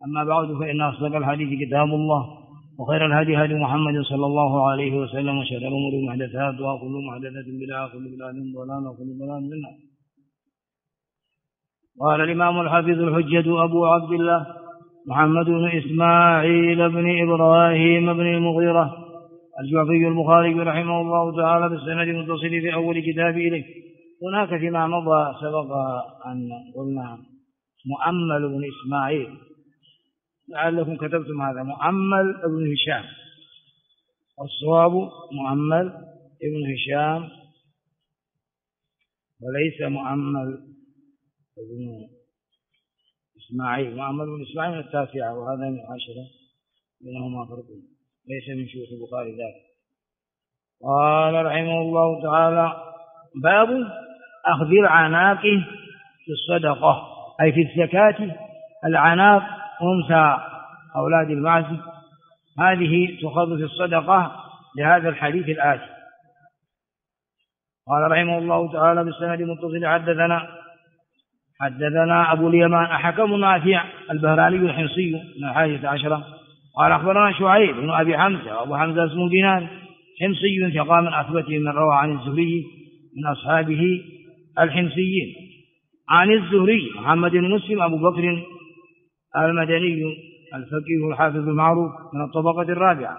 أما بعد فإن أصدق الحديث كتاب الله وخير الهدي هدي محمد صلى الله عليه وسلم وشر الأمور محدثاتها وكل محدثة بدعة وكل بدعة ضلالة وكل ضلالة في النار. قال الإمام الحافظ الحجة أبو عبد الله محمد بن إسماعيل بن إبراهيم بن المغيرة الجعفي البخاري رحمه الله تعالى بالسند المتصل في أول كتاب إليه. هناك فيما مضى سبق أن قلنا مؤمل بن إسماعيل، لعلكم كتبتم هذا مؤمل بن هشام، الصواب مؤمل بن هشام وليس مؤمل بن إسماعيل. مؤمل بن إسماعيل من التاسعة وهذا من العاشرة، بينهما فرق، ليس من شيوخ البخاري ذاك. قال رحمه الله تعالى: باب أخذ العناق في الصدقة، أي في الزكاة. العناق أنثى أولاد المعز، هذه تؤخذ في الصدقة لهذا الحديث الآتي. قال رحمه الله تعالى بالسند المتصل: حدثنا أبو اليمان حكم نافع البهراني الحمصي من 11 قال أخبرنا شعيب بن أبي حمزة، وأبو حمزة اسمه دينار حمصي ثقة من أثبته من روى عن الزهري من أصحابه الحمصيين. عن الزهري محمد بن مسلم أبو بكر المدني الفقيه الحافظ المعروف من الطبقة الرابعة.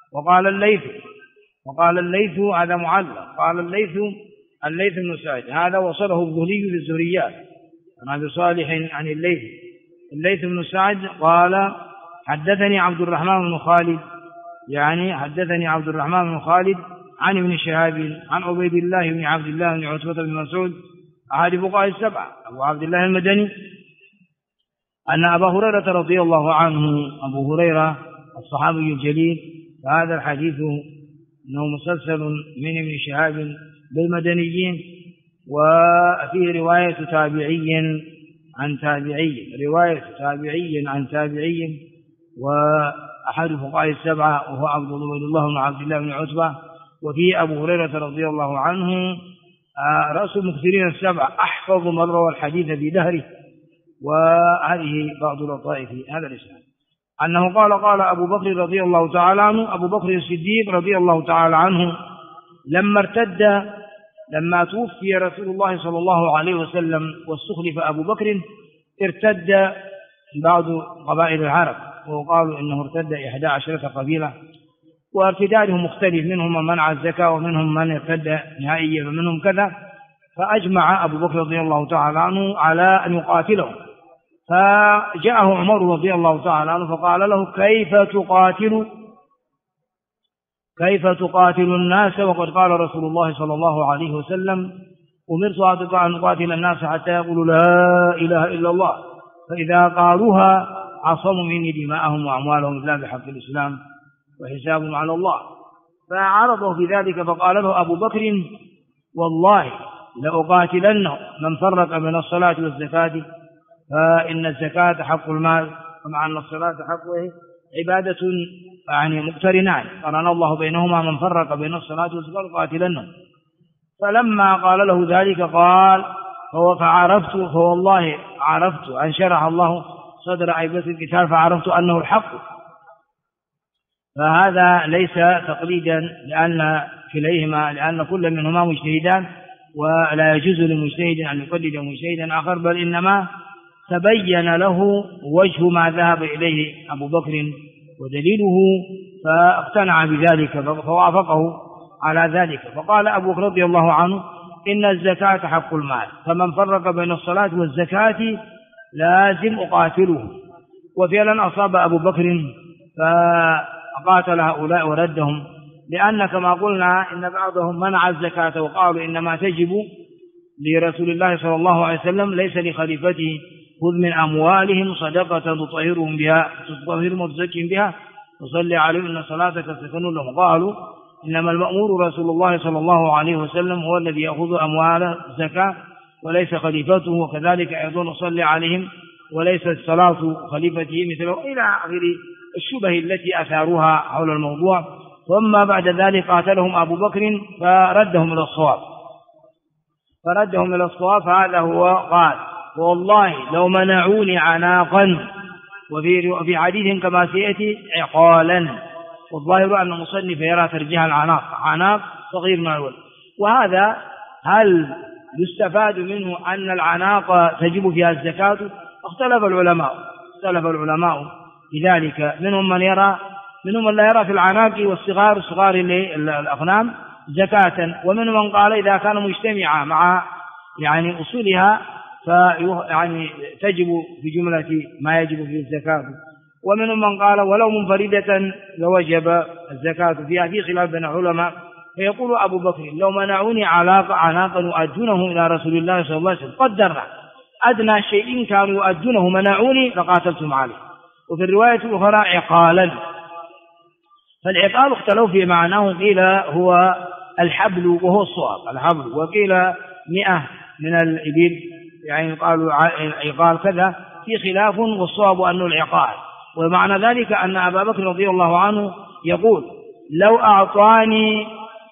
وقال الليث هذا معلق، قال الليث بن سعد، هذا وصله الزهري في الزهريات عن أبي صالح عن الليث بن سعد قال: حدثني عبد الرحمن بن خالد، عن ابن شهاب عن عبيد الله بن عبد الله بن عتبة بن مسعود أحد فقهاء السبعة أبو عبد الله المدني أن أبا هريرة رضي الله عنه، أبو هريرة الصحابي الجليل، فهذا الحديث أنه مسلسل من ابن شهاب بالمدنيين، وفيه رواية تابعي عن تابعي وأحد فقهاء السبعة وهو عبيد الله بن عبد الله بن عتبة. وفيه أبو هريرة رضي الله عنه رأس المكثرين السبعة، أحفظ من روى الحديث بدهره. وهذه بعض لطائف هذا الإسناد أنه قال أبو بكر رضي الله تعالى عنه، أبو بكر الصديق رضي الله تعالى عنه، لما توفي رسول الله صلى الله عليه وسلم واستخلف أبو بكر، ارتد بعض قبائل العرب، وقالوا إنه ارتد 11 قبيلة، وارتدادهم مختلف، منهم من منع الزكاة ومنهم من ارتد نهائيا ومنهم كذا. فأجمع أبو بكر رضي الله تعالى عنه على أن يقاتلهم، فجاءه عمر رضي الله تعالى عنه فقال له: كيف تقاتل الناس وقد قال رسول الله صلى الله عليه وسلم: أمرت أن أقاتل الناس حتى يقولوا لا إله إلا الله، فإذا قالوها عصموا مني دماءهم وأموالهم إلا بحق الإسلام وحسابهم على الله. فعرضه في ذلك، فقال له أبو بكر: والله لأقاتلن من فرق بين الصلاة والزكاة، فإن الزكاة حق المال، ومع أن الصلاة حق عبادة مقترنان، قرن الله بينهما، من فرق بين الصلاة والزكاة قاتلنهم. فلما قال له ذلك قال: فوالله عرفت أن شرح الله صدر عيبة القتال، فعرفت أنه الحق. فهذا ليس تقليدا لأن كل منهما مجتهدان، ولا يجوز للمجتهد أن يقلد مجتهدا آخر، بل إنما تبين له وجه ما ذهب إليه أبو بكر ودليله، فاقتنع بذلك فوافقه على ذلك. فقال أبو بكر رضي الله عنه: إن الزكاة حق المال، فمن فرق بين الصلاة والزكاة لازم أقاتله. وفعلا أصاب أبو بكر فقاتل هؤلاء وردهم، لأن كما قلنا إن بعضهم منع الزكاة وقالوا إنما تجب لرسول الله صلى الله عليه وسلم ليس لخليفته: خذ من أموالهم صدقة تطهرهم وتزكيهم بها وصلي عليهم إن صلاتك سكن لهم. قالوا إنما المأمور رسول الله صلى الله عليه وسلم هو الذي يأخذ أموال الزكاة وليس خليفته، وكذلك أيضا صلي عليهم وليست صلاة خليفته مثله، إلى آخر الشبه التي أثاروها حول الموضوع. ثم بعد ذلك قاتلهم أبو بكر فردهم إلى الصواب. فهذا هو قال: والله لو منعوني عناقا وفي حديث كما سيأتي عقالا. والظاهر أن المصنف يرى ترجيح العناق، عناق صغير من الولد. وهذا هل يستفاد منه أن العناق تجب فيها الزكاة؟ اختلف العلماء في ذلك، منهم من لا يرى في العناق والصغار الأغنام زكاة، ومنهم من قال إذا كان مجتمعا مع يعني أصولها يعني تجب في جملة ما يجب فيه الزكاة، ومنهم من قال ولو منفردة لوجب الزكاة فيها، في خلاف بين العلماء. فيقول أبو بكر لو منعوني عناقا يؤدونه إلى رسول الله صلى الله عليه وسلم قدرنا أدنى شيء كانوا يؤدونه منعوني لقاتلتم عليه. وفي الرواية الأخرى عقالا. فالعقال اختلوا في معناه، قيل هو الحبل وهو الصواب الحبل، وقيل 100 من الإبل يعني قالوا عقال كذا، في خلاف، والصواب أنه العقال. ومعنى ذلك أن أبا بكر رضي الله عنه يقول لو أعطاني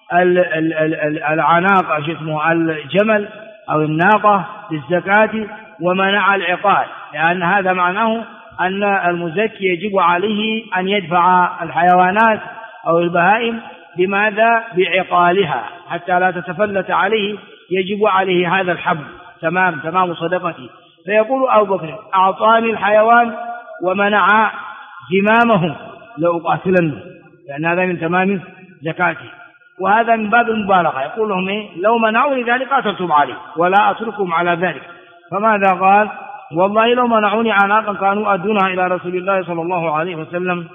العناق الجمل أو الناقة للزكاة ومنع العقال، لأن هذا معناه أن المزكي يجب عليه أن يدفع الحيوانات أو البهائم بماذا؟ بعقالها حتى لا تتفلت عليه، يجب عليه هذا الحبل تمام صدقته. فيقول أبو بكر أعطاني الحيوان ومنع زمامه لأقاتلنه، لأن هذا من تمام زكاته، وهذا من باب المبالغة. يقول لهم لو منعوني ذلك قاتلتم عليه ولا أتركهم على ذلك. فماذا قال؟ والله لو منعوني عناقا كانوا أدونها إلى رسول الله صلى الله عليه وسلم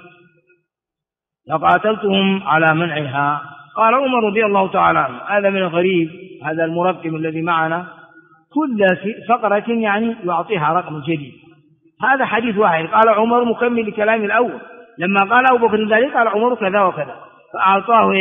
لقاتلتهم على منعها. قال عمر رضي الله تعالى عنه هذا من الغريب، هذا المرقم الذي معنا كل فقرة يعني يعطيها رقم جديد. هذا حديث واحد، قال عمر مكمل لكلام الأول، لما قال أبو بكر ذلك قال عمر كذا وكذا، فأعطاه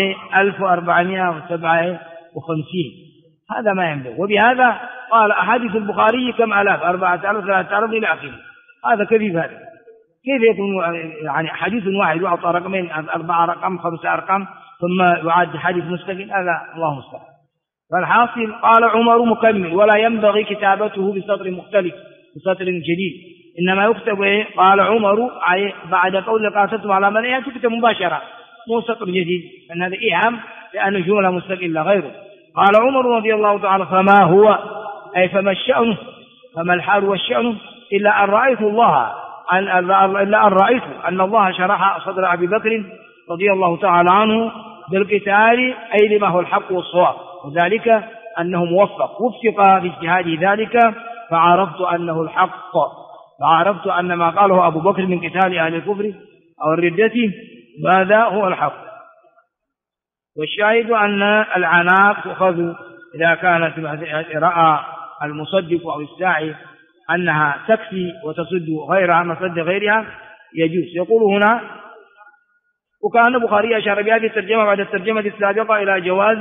1457. هذا ما ينبغي. وبهذا قال أحاديث البخاري كم ألاف، 4000 3000 إلى آخره. هذا كيف يكون يعني حديث واحد يعطى رقمين، 4 أرقام 5 أرقام ثم يعد حديث مستقل؟ هذا الله المستعان. فالحاصل قال عمر مكمل ولا ينبغي كتابته بسطر مختلف بسطر جديد، إنما يكتب قال عمر بعد قول قاتلتم على منعها تكتب مباشرة مو سطر جديد، لأن هذا إيهام لأن جملة مستقلة غيره. قال عمر رضي الله تعالى فما هو أي فما الشأن، فما الحال والشأن إلا أن رأيت أن الله شرح صدر أبي بكر رضي الله تعالى عنه بالقتال، أي لما هو الحق والصواب، وذلك أنه موفق وفق في اجتهاده ذلك، فعرفت أنه الحق، فعرفت أن ما قاله أبو بكر من قتال أهل الكفر أو الردة ماذا هو الحق. والشاهد أن العناق تؤخذ إذا كانت رأى المصدق أو الساعي أنها تكفي وتصد غيرها مصد غيرها يجوز. يقول هنا وكان البخاري أشار بهذه الترجمة بعد الترجمة السابقة إلى جواز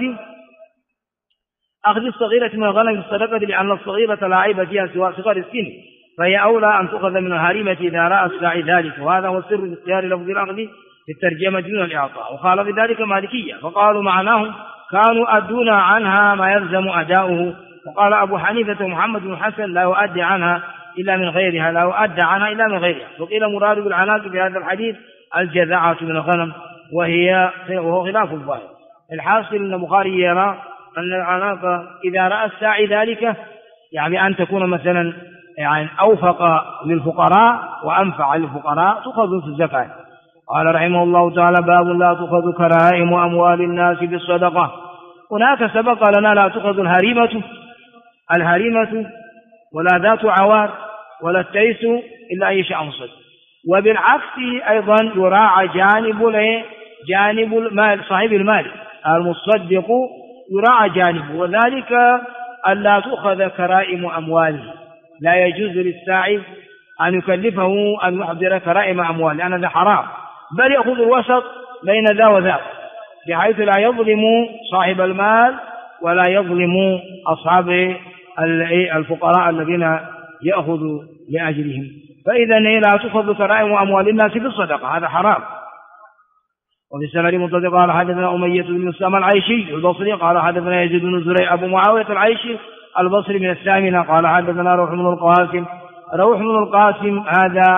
أخذ الصغيرة من الغنم الصدقة، لأن الصغيرة لا عيب فيها سواء صغر السن، فهي أولى أن تؤخذ من الهريمة إذا رأى الساعي ذلك، وهذا هو السر في اختيار لفظ الأخذ في الترجمة دون الإعطاء. وقال بذلك مالكية فقالوا معناه كانوا أدون عنها ما يلزم أداؤه. وقال أبو حنيفة ومحمد بن حسن لا يؤدي عنها إلا من غيرها، وقيل مراد بالعناق في هذا الحديث الجذعة من الغنم وهو خلاف الظاهر. الحاصل أن البخاري يرى أن العناق إذا رأى الساعي ذلك يعني أن تكون مثلا يعني أوفق للفقراء وأنفع للفقراء تؤخذ في الزكاة. قال رحمه الله تعالى باب لا تؤخذ كرائم أموال الناس بالصدقة. هناك سبق لنا لا تؤخذ الهريمة ولا ذات عوار ولا التيس إلا أي شيء مصد. وبالعكس أيضا يراعى جانب المال، صاحب المال المصدق يراعى جانبه، وذلك ألا تؤخذ كرائم أمواله. لا يجوز للساعي أن يكلفه أن يحضر كرائم أموال لأن هذا حرام، بل يأخذ الوسط بين ذا وذا بحيث لا يظلم صاحب المال ولا يظلم أصحاب الفقراء الذين يأخذ لأجلهم. فإذا لا تؤخذ كرائم أموال الناس بالصدقة، هذا حرام. وفي السند متصل قال حدثنا أمية بن أسامة العيشي البصري قال حدثنا يزيد بن زريع أبو معاوية العيشي البصري من الثامنة قال حدثنا روح بن القاسم هذا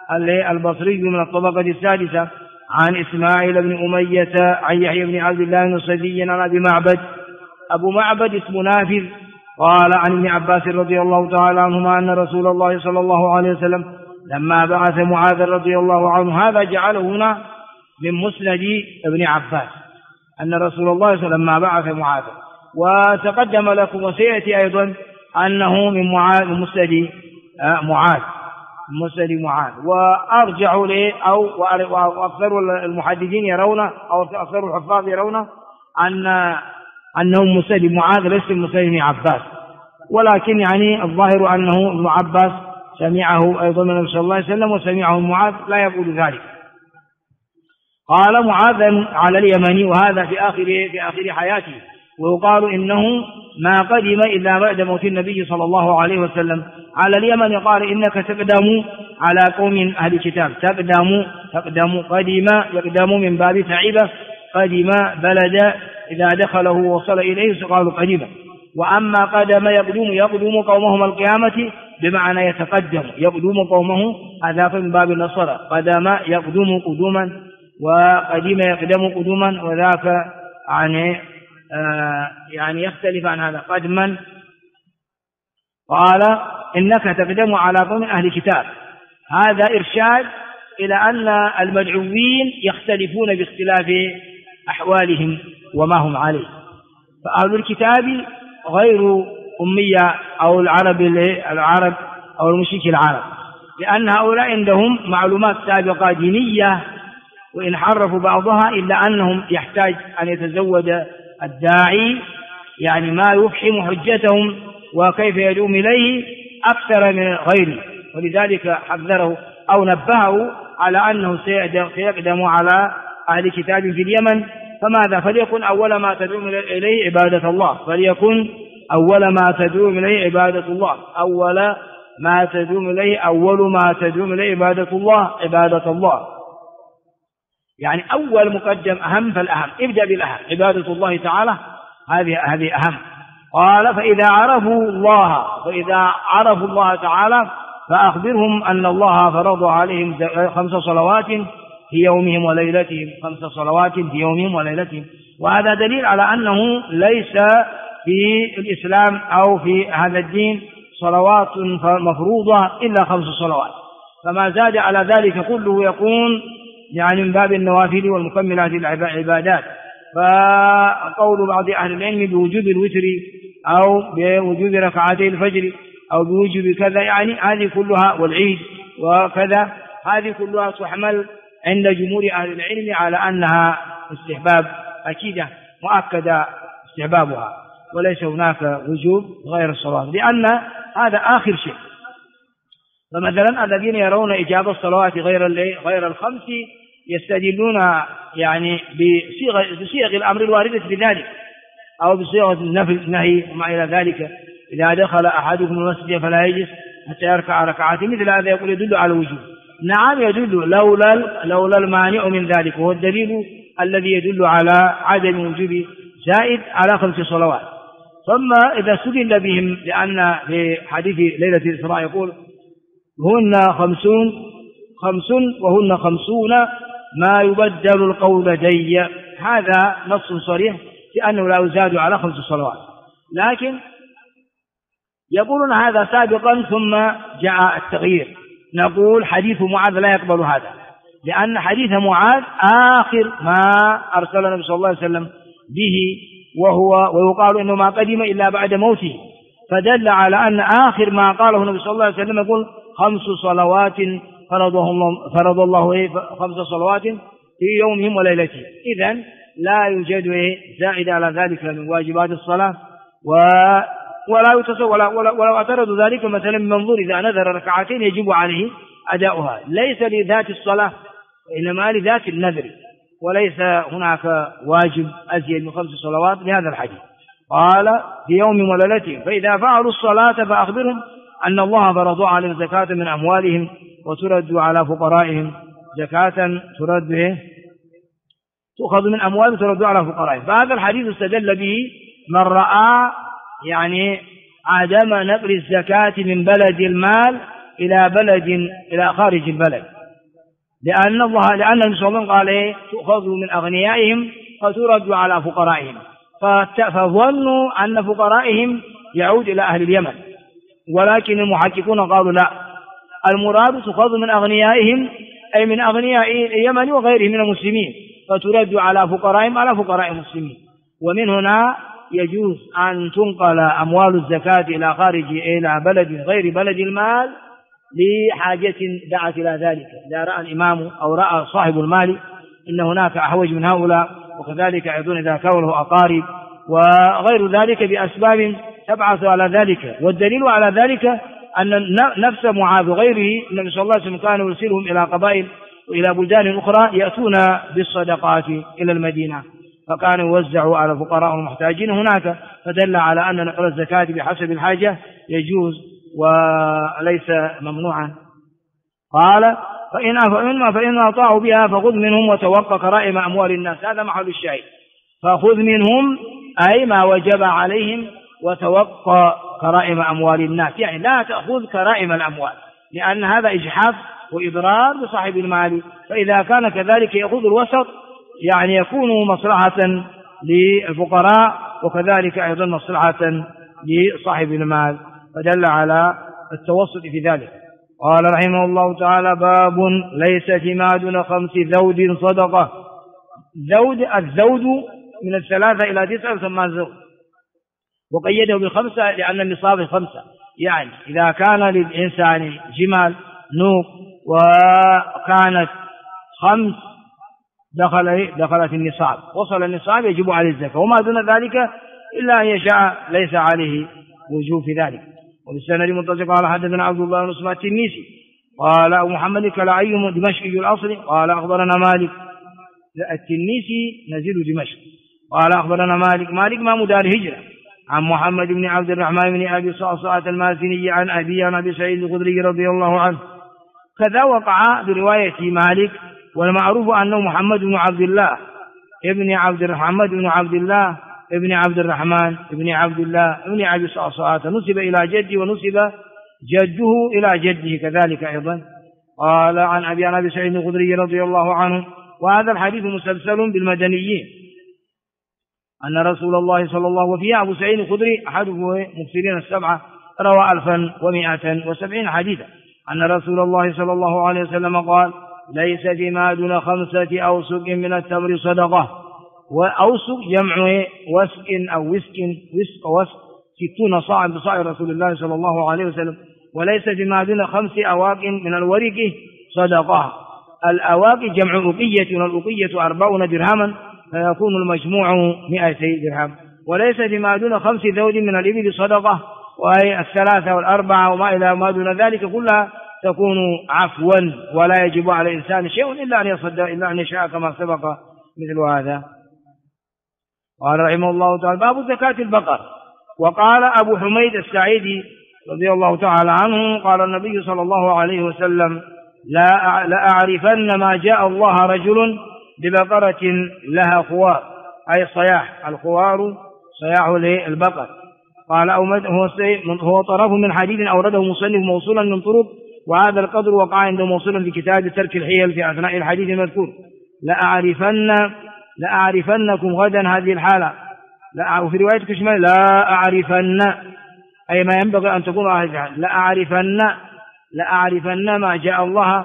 البصري من الطبقة السادسة عن إسماعيل بن أمية عن يحيى بن عبد الله النصيري عن أبي معبد. أبو معبد اسم نافذ قال عن ابن عباس رضي الله تعالى عنهما أن رسول الله صلى الله عليه وسلم لما بعث معاذ رضي الله عنه، هذا جعله هنا من مسند ابن عباس، أن رسول الله صلى الله عليه وسلم لما بعث معاذ، وتقدم لكم وسيأتي أيضا أنه من مسند معاذ. وأرجع له وأكثر المحدثين يرون أو أكثر الحفاظ يرون أنه مسند معاذ ليس مسند ابن عباس، ولكن يعني الظاهر أنه ابن عباس سمعه أيضا من النبي صلى الله عليه وسلم وسمعه معاذ، لا يقول ذلك. قال معاذ على اليمن، وهذا في آخر حياته، ويقال إنه ما قدم إلا بعد موت النبي صلى الله عليه وسلم على اليمن. قال إنك تقدم على قوم أهل كتاب، تقدم قدم يقدم من باب تعيبة، قدم بلد إذا دخله ووصل إليه قالوا قدم. وأما قدم يقدم قومهم القيامة بمعنى يقدم قومه، هذا من باب النصر، قدم يقدم قدوما وقدم يقدم قدوما، وذاك يعني يختلف عن هذا قدما. قال إنك تقدم على قوم أهل كتاب، هذا إرشاد إلى أن المدعوين يختلفون باختلاف أحوالهم وما هم عليه. فأهل الكتاب غير أمية أو العرب أو المشرك العرب، لأن هؤلاء عندهم معلومات سابقة دينية، وإن حرفوا بعضها إلا أنهم يحتاج أن يتزود الداعي يعني ما يفحم حجتهم وكيف يدوم إليه أكثر من غيره، ولذلك حذره أو نبهه على أنه سيقدم على أهل كتاب في اليمن. فماذا؟ فليكن أول ما تدعو إليه عبادة الله، أول ما تدعو إليه عبادة الله، يعني أول مقدم أهم فالأهم، ابدأ بالأهم، عبادة الله تعالى، هذه أهم. قال فإذا عرفوا الله تعالى فأخبرهم أن الله فرض عليهم 5 صلوات في يومهم وليلتهم، 5 صلوات في يومهم وليلتهم. وهذا دليل على أنه ليس في الإسلام أو في هذا الدين صلوات مفروضة إلا 5 صلوات، فما زاد على ذلك كله يكون يعني من باب النوافل والمكملات العبادات. فقول بعض أهل العلم بوجوب الوتر أو بوجوب ركعتي الفجر أو بوجوب كذا، يعني هذه كلها والعيد وكذا، هذه كلها تحمل عند جمهور أهل العلم على أنها استحباب أكيدة مؤكدة استحبابها، وليس هناك وجوب غير الصلاة، لأن هذا آخر شيء. فمثلا الذين يرون إجابة الصلوات غير الخمس يستدلون يعني بصيغ الأمر الواردة بذلك، أو بصيغة النهي وما إلى ذلك. إذا دخل أحدكم المسجد فلا يجلس حتى يركع ركعات، مثل هذا يقول يدل على الوجوب. نعم يدل لولا المانع من ذلك، وهو الدليل الذي يدل على عدم وجوب زائد على 5 صلوات. ثم إذا استدل بهم، لأن في حديث ليلة الإسراء يقول هن 50 وهن 50 ما يبدل القول لدي، هذا نص صريح في أنه لا يزاد على 5 صلوات، لكن يقولون هذا سابقا ثم جاء التغيير. نقول حديث معاذ لا يقبل هذا، لأن حديث معاذ آخر ما أرسل النبي صلى الله عليه وسلم به، ويقال إنه ما قدم إلا بعد موته، فدل على أن آخر ما قاله النبي صلى الله عليه وسلم يقول 5 صلوات فرض الله 5 صلوات في يومهم وليلتهم. إذن لا يوجد زائد على ذلك من واجبات الصلاة، ولو اعترضوا ذلك مثلا من منظور إذا نذر ركعتين يجب عليه أداؤها، ليس لذات الصلاة وإنما لذات النذر، وليس هناك واجب أزيد من 5 صلوات بهذا الحديث. قال في يوم وليلتهم فإذا فعلوا الصلاة فأخبرهم أن الله فرض عليهم زكاة من أموالهم وترد على فقرائهم، زكاة تؤخذ من أموالهم ترد على فقرائهم. فهذا الحديث استدل به من رأى يعني عدم نقل الزكاة من بلد المال إلى خارج البلد، لأن النبي صلى الله عليه وسلم قال إيه؟ تؤخذ من أغنيائهم فترد على فقرائهم، فظنوا أن فقرائهم يعود إلى أهل اليمن، ولكن المحققون قالوا لا، المراد تؤخذ من أغنيائهم أي من أغنياء اليمن وغيرهم من المسلمين، فترد على فقرائهم على فقراء المسلمين. ومن هنا يجوز أن تنقل أموال الزكاة إلى خارج إلى بلد غير بلد المال لحاجة دعت إلى ذلك، إذا رأى الإمام أو رأى صاحب المال إن هناك أحوج من هؤلاء، وكذلك أيضا إذا كانوا أقارب وغير ذلك بأسباب تبعث على ذلك. والدليل على ذلك أن نفس معاذ وغيره النبي صلى الله عليه وسلم كان يرسلهم إلى قبائل وإلى بلدان أخرى يأتون بالصدقات إلى المدينة، فكانوا يوزعوا على الفقراء والمحتاجين هناك، فدل على أن نقل الزكاة بحسب الحاجة يجوز وليس ممنوعا. قال فإن أطاعوا بها فخذ منهم وتوقى كرائم أموال الناس، هذا محل الشاهد. فخذ منهم أي ما وجب عليهم وتوقى كرائم أموال الناس، يعني لا تأخذ كرائم الأموال، لأن هذا إجحاف وإضرار بصاحب المال. فإذا كان كذلك يأخذ الوسط، يعني يكون مصلحة للفقراء وكذلك أيضا مصلحة لصاحب المال، فدل على التوسط في ذلك. قال رحمه الله تعالى: باب ليس فيما دون 5 ذود صدقة. الذود من 3 إلى 9 يسمى زود، وقيده ب5 لأن النصاب 5، يعني إذا كان للإنسان جمال نوق وكانت 5 دخلت النصاب، وصل النصاب يجب عليه الزكاة، وما دون ذلك إلا أن يشاء ليس عليه وجوب في ذلك. وبالسند متصل قال حدثنا عبد الله بن مسلم التنيسي قال أبو محمد الكلاعي دمشقي الأصل قال أخبرنا مالك. التنيسي نزيل دمشق. قال أخبرنا مالك ما مدار هجرة عن محمد بن عبد الرحمن بن أبي صعصعة المازني عن أبي سعيد الخدري رضي الله عنه. كذا وقع برواية مالك، والمعروف أنه محمد بن عبد الله ابن عبد الرحمن ابن عبد الله ابن أبي صعصعة، نسب إلى جدي ونسب جده إلى جده كذلك أيضا. قال عن أبي سعيد الخدري رضي الله عنه. وهذا الحديث مسلسل بالمدنيين أن رسول الله صلى الله عليه وسلم، وفيه أبو سعيد الخدري أحد مفسرين 7 روى 1170 حديثا، أن رسول الله صلى الله عليه وسلم قال: ليس فيما دون 5 أوسق من التمر صدقة. وأوسق جمع وسق أو وسق 60 صاع بصاع رسول الله صلى الله عليه وسلم. وليس فيما دون 5 أواق من الورق صدقة. الأواق جمع أوقية، والأوقية 40 درهما، فيكون المجموع 200 درهم. وليس فيما دون 5 ذود من الإبل صدقة، وهي 3 و4 وما إلى ما دون ذلك كلها تكون عفوا، ولا يجب على الإنسان شيء إلا أن يصدق، إلا أن يشاء كما سبق مثل هذا. قال رحمه الله تعالى: باب زكاة البقر. وقال أبو حميد السعيدي رضي الله تعالى عنه قال النبي صلى الله عليه وسلم: لا أعرفن ما جاء الله رجل ببقرة لها خوار، أي صياح، الخوار صياح للبقر. قال هو طرف من حديث أورده مصنف موصولا من طرق، وهذا القدر وقع عنده موصولا في كتاب ترك الحيل في أثناء الحديث المذكور: لأعرفنكم غدا هذه الحالة. وفي رواية كشمال: لا أعرفن، أي ما ينبغي أن تكون هذه الحالة. لأعرفن ما جاء الله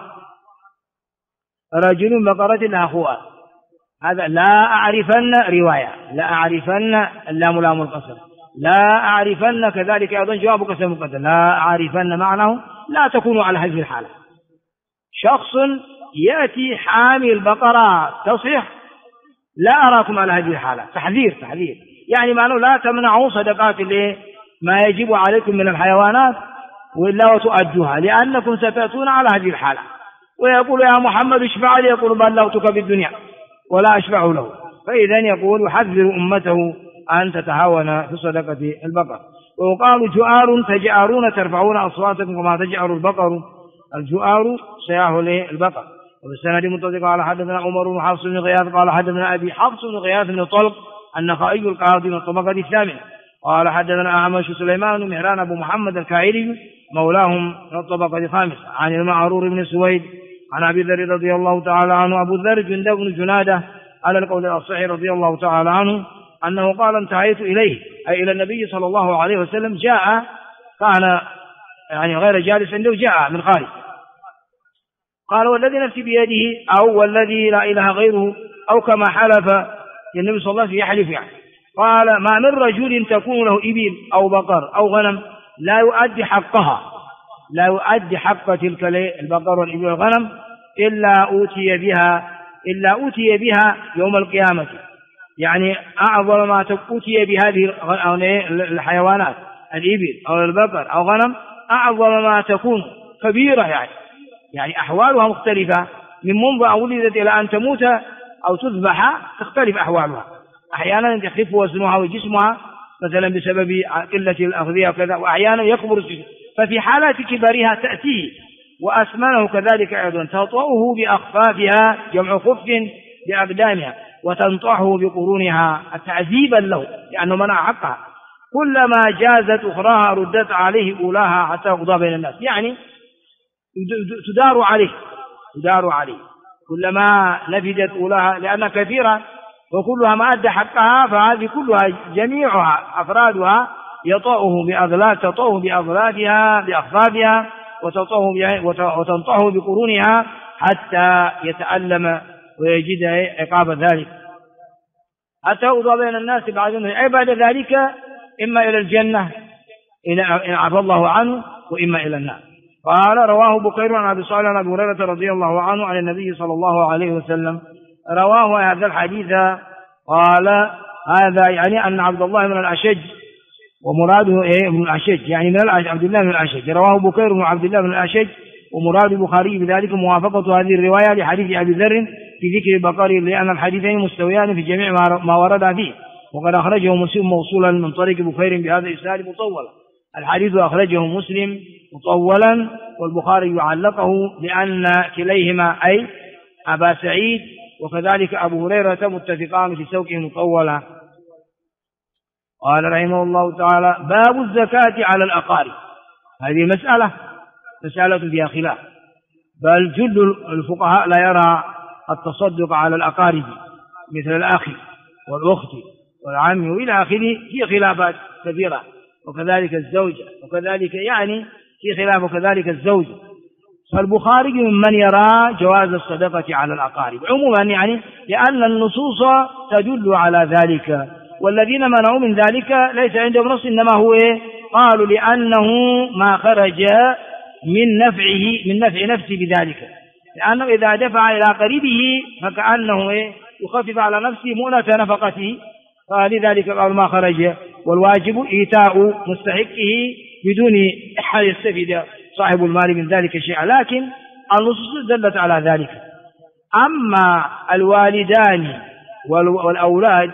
رجل بقرة لها خوار. هذا لا أعرفن رواية، لا أعرفن اللام لام القسم، لا أعرفن كذلك أيضا جواب قسم مقدر. لا أعرفن معناه لا تكون على هذه الحالة. شخص يأتي حامل البقرة تصح، لا أراكم على هذه الحالة. تحذير يعني معناه لا تمنعوا صدقات ما يجب عليكم من الحيوانات وإلا وتؤدوها، لأنكم ستأتون على هذه الحالة. ويقول: يا محمد اشفع لي، يقول: بلغتك بالدنيا ولا أشفع له. فإذا يقول يحذر أمته أن تتهاون في صدقة البقر. وقالوا: جؤار تجأرون ترفعون أصواتكم كما تجأر البقر. الجؤار صياح للبقر. وبالسند متصل قال حدثنا عمر بن حفص بن غياث قال حدثنا أبي حفص بن غياث بن طلق النخعي القاضي من الطبقة 8 قال حدثنا أعمش سليمان بن مهران أبو محمد الكائلي مولاهم من الطبقة 5 عن المعرور بن سويد عن أبي ذر رضي الله تعالى عنه. أبو ذر جندب بن جنادة على القول الصحيح رضي الله تعالى عنه أنه قال انتهيت إليه أي إلى النبي صلى الله عليه وسلم، جاء كان يعني غير جالس عنده، جاء من خارج، قال والذي نفسي بيده أو والذي لا إله غيره أو كما حلف النبي صلى الله عليه وسلم يحلف يعني، قال ما من رجل تكون له إبل أو بقر أو غنم لا يؤدي حقها، لا يؤدي حق تلك البقر والإبل والغنم إلا أوتي بها يوم القيامة، يعني أعظم ما أوتي بهذه الحيوانات الإبل أو البقر أو غنم أعظم ما تكون كبيرة، يعني أحوالها مختلفة من منذ أن ولدت إلى أن تموت أو تذبح تختلف أحوالها، أحيانا يخف وزنها وجسمها مثلا بسبب قلة الأغذية وكذا، وأحيانا يكبر الجسم، ففي حالات كبرها تأتيه، وأسمنه كذلك أيضا تطأه بأخفافها جمع خف بأقدامها وتنطحه بقرونها تعذيبا له لأنه منع حقها، كلما جازت أخراها ردت عليه أولاها حتى يقضى بين الناس، يعني تدار عليه كلما نفدت أولاها لأنها كثيرة وكلها ما أدى حقها، فهذه كلها جميعها أفرادها تطأه بأضلافها بأخفافها وتنطحه بقرونها حتى يتألم ويجد عقاب ذلك حتى يقضى بين الناس بعد ذلك إما إلى الجنة إن عفى الله عنه وإما إلى النار. قال رواه بكير عن أبي صالح عن أبي هريرة رضي الله عنه عن النبي صلى الله عليه وسلم، رواه هذا الحديث قال هذا يعني أن عبد الله بن الأشج ومراده ابن الأشج يعني من عبد الله بن الأشج، رواه بكير بن عبد الله بن الأشج، ومراد البخاري بذلك موافقة هذه الرواية لحديث أبي ذر في ذكر البقر لأن الحديثين مستويان في جميع ما ورد فيه، وقد أخرجه مسلم موصولا من طريق بكير بهذا الإسناد مطولا، الحديث أخرجه مسلم مطولا والبخاري يعلقه لأن كليهما أي أبا سعيد وكذلك أبو هريرة متفقان في سوقه مطولا. قال رحمه الله تعالى باب الزكاة على الأقارب، هذه مسألة فيها خلاف، بل جل الفقهاء لا يرى التصدق على الأقارب مثل الأخ والأخت والعم وإلى آخره، في خلافات كثيرة، وكذلك الزوجة وكذلك يعني في خلاف وكذلك الزوجة، فالبخاري ممن يرى جواز الصدقة على الأقارب عموما يعني لأن النصوص تدل على ذلك، والذين منعوا من ذلك ليس عندهم نص إنما هو قالوا لأنه ما خرج من نفع نفسه بذلك، لأنه إذا دفع إلى قريبه فكأنه يخفف على نفسه مؤنة نفقته، فلذلك قالوا ما خرج، والواجب إيتاء مستحقه بدون أن يستفيد صاحب المال من ذلك شيئا، لكن النصوص دلت على ذلك. أما الوالدان والأولاد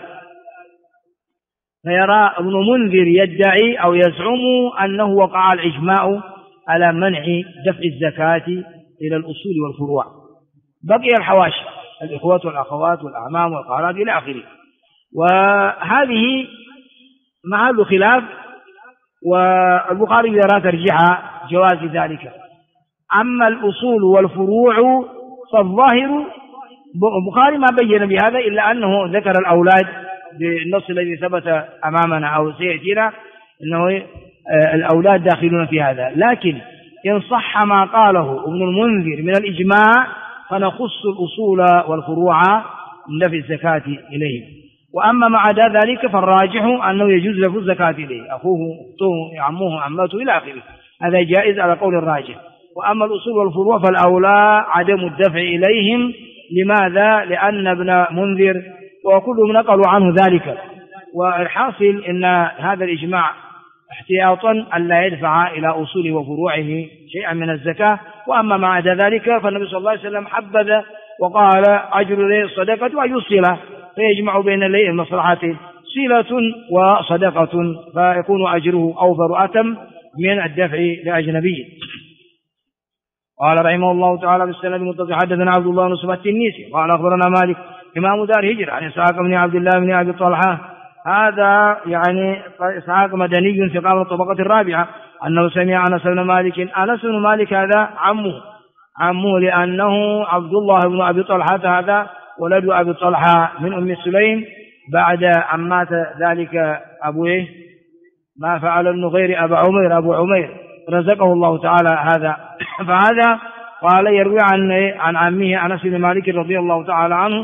فيرى ابن منذر يدعي أو يزعم أنه وقع الإجماع على منع دفع الزكاة إلى الأصول والفروع، بقي الحواشي الإخوة والأخوات والأعمام والقارات إلى آخره، وهذه محل خلاف، والبخاري يرى ترجيح جواز ذلك. أما الأصول والفروع فالظاهر البخاري ما بين بهذا إلا أنه ذكر الأولاد بالنص الذي ثبت أمامنا أو سيأتينا أنه الأولاد داخلون في هذا، لكن إن صح ما قاله ابن المنذر من الإجماع فنخص الأصول والفروع من دفع الزكاة إليهم، وأما ما عدا ذلك فالراجح أنه يجوز دفع الزكاة إليه، أخوه أخته عمه عمته إلى آخره، هذا جائز على قول الراجح. وأما الأصول والفروع فالأولى عدم الدفع إليهم، لماذا؟ لأن ابن منذر وكلهم نقلوا عنه ذلك، والحاصل أن هذا الإجماع احتياطا ألا يدفع إلى أصوله وفروعه شيئا من الزكاة. وأما ما عدا ذلك فالنبي صلى الله عليه وسلم حبذ وقال أجر الصدقة وأجر الصلة، فيجمع بين المصلحتين صلة وصدقة، فيكون أجره أوفر أتم من الدفع لأجنبي. قال رحمه الله تعالى بالسند المتصل حدثنا عبد الله بن صبح التنيسي قال أخبرنا مالك إمام دار هجرة عن إسحاق بن عبد الله بن أبي طلحة، هذا يعني إسحاق مدني في قام الطبقة الرابعة، أنه سمع أنس بن مالك، أنس بن مالك هذا عمه لأنه عبد الله بن أبي طلحة، هذا ولد أبي طلحة من أم سليم بعد أن مات ذلك أبوه ما فعل النغير أبو عمير رزقه الله تعالى هذا. فهذا قال يروي عن عمه أنس بن مالك رضي الله تعالى عنه،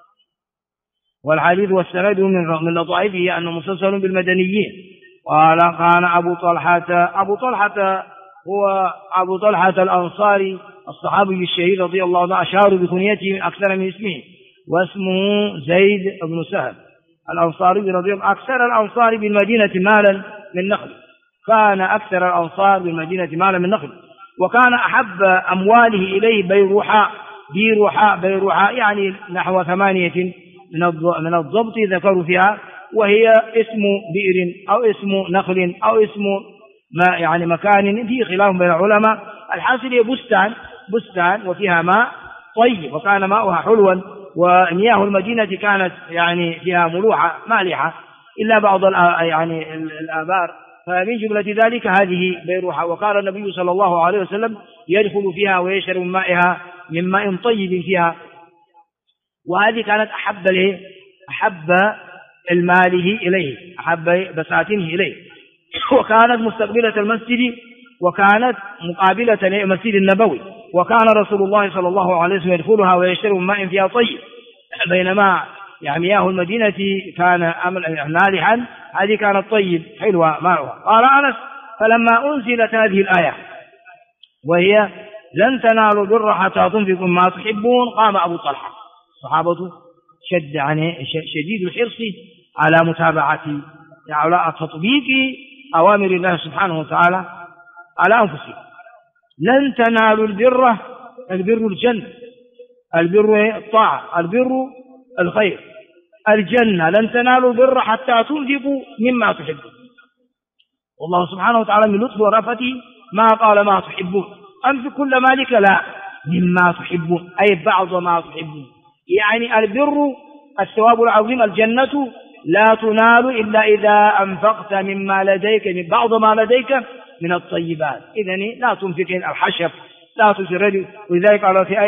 والحديث والسند من لطائفه أنه مسلسل بالمدنيين. قال كان أبو طلحة هو أبو طلحة الأنصاري الصحابي الشهيد رضي الله عنه، أشار بكنيته من أكثر من اسمه، واسمه زيد بن سهل الأنصاري رضي الله عنه. أكثر الأنصار بالمدينة مالا من نخل، كان أكثر الأنصار بالمدينة مالا من نخل. وكان أحب أمواله إليه بيروحاء يعني نحو 8 من الضبط ذكروا فيها، وهي اسم بئر أو اسم نخل أو اسم ما يعني مكان فيه خلاف بين العلماء. الحاصل هي بستان وفيها ماء طيب، وكان ماؤها حلوا، ومياه المدينة كانت يعني فيها مالحة إلا بعض يعني الآبار. فمن جملة ذلك هذه بيروحة. وقال النبي صلى الله عليه وسلم يدخل فيها ويشرب من مائها من ماء طيب فيها. وهذه كانت أحب الماله إليه، أحب بساتينه إليه. وكانت مستقبلة المسجد، وكانت مقابلة المسجد النبوي، وكان رسول الله صلى الله عليه وسلم يدخلها ويشرب من ماء فيها طيب، بينما يعني مياه المدينة كان مالحا، هذه كانت طيب حلوة ماؤها. قال أنس فلما أنزلت هذه الآية وهي لن تنالوا البر حتى تنفقوا ما تحبون، قام أبو طلحة صحابته شديد الحرص على متابعة على تطبيق أوامر الله سبحانه وتعالى على أنفسهم. لن تنالوا البر الجنة، البر الطاعة، البر الخير، الجنة. لن تنالوا البر حتى تنفقوا مما تحبون. والله سبحانه وتعالى من لطفه ورأفته ما قال ما تحبون أنفق كل مالك، لا، مما تحبون أي بعض ما تحبون. يعني البر الثواب العظيم الجنة لا تنال إلا إذا أنفقت مما لديك من بعض ما لديك من الطيبات. إذن لا تنفق الحشف، لا تجرد. ولذلك قال في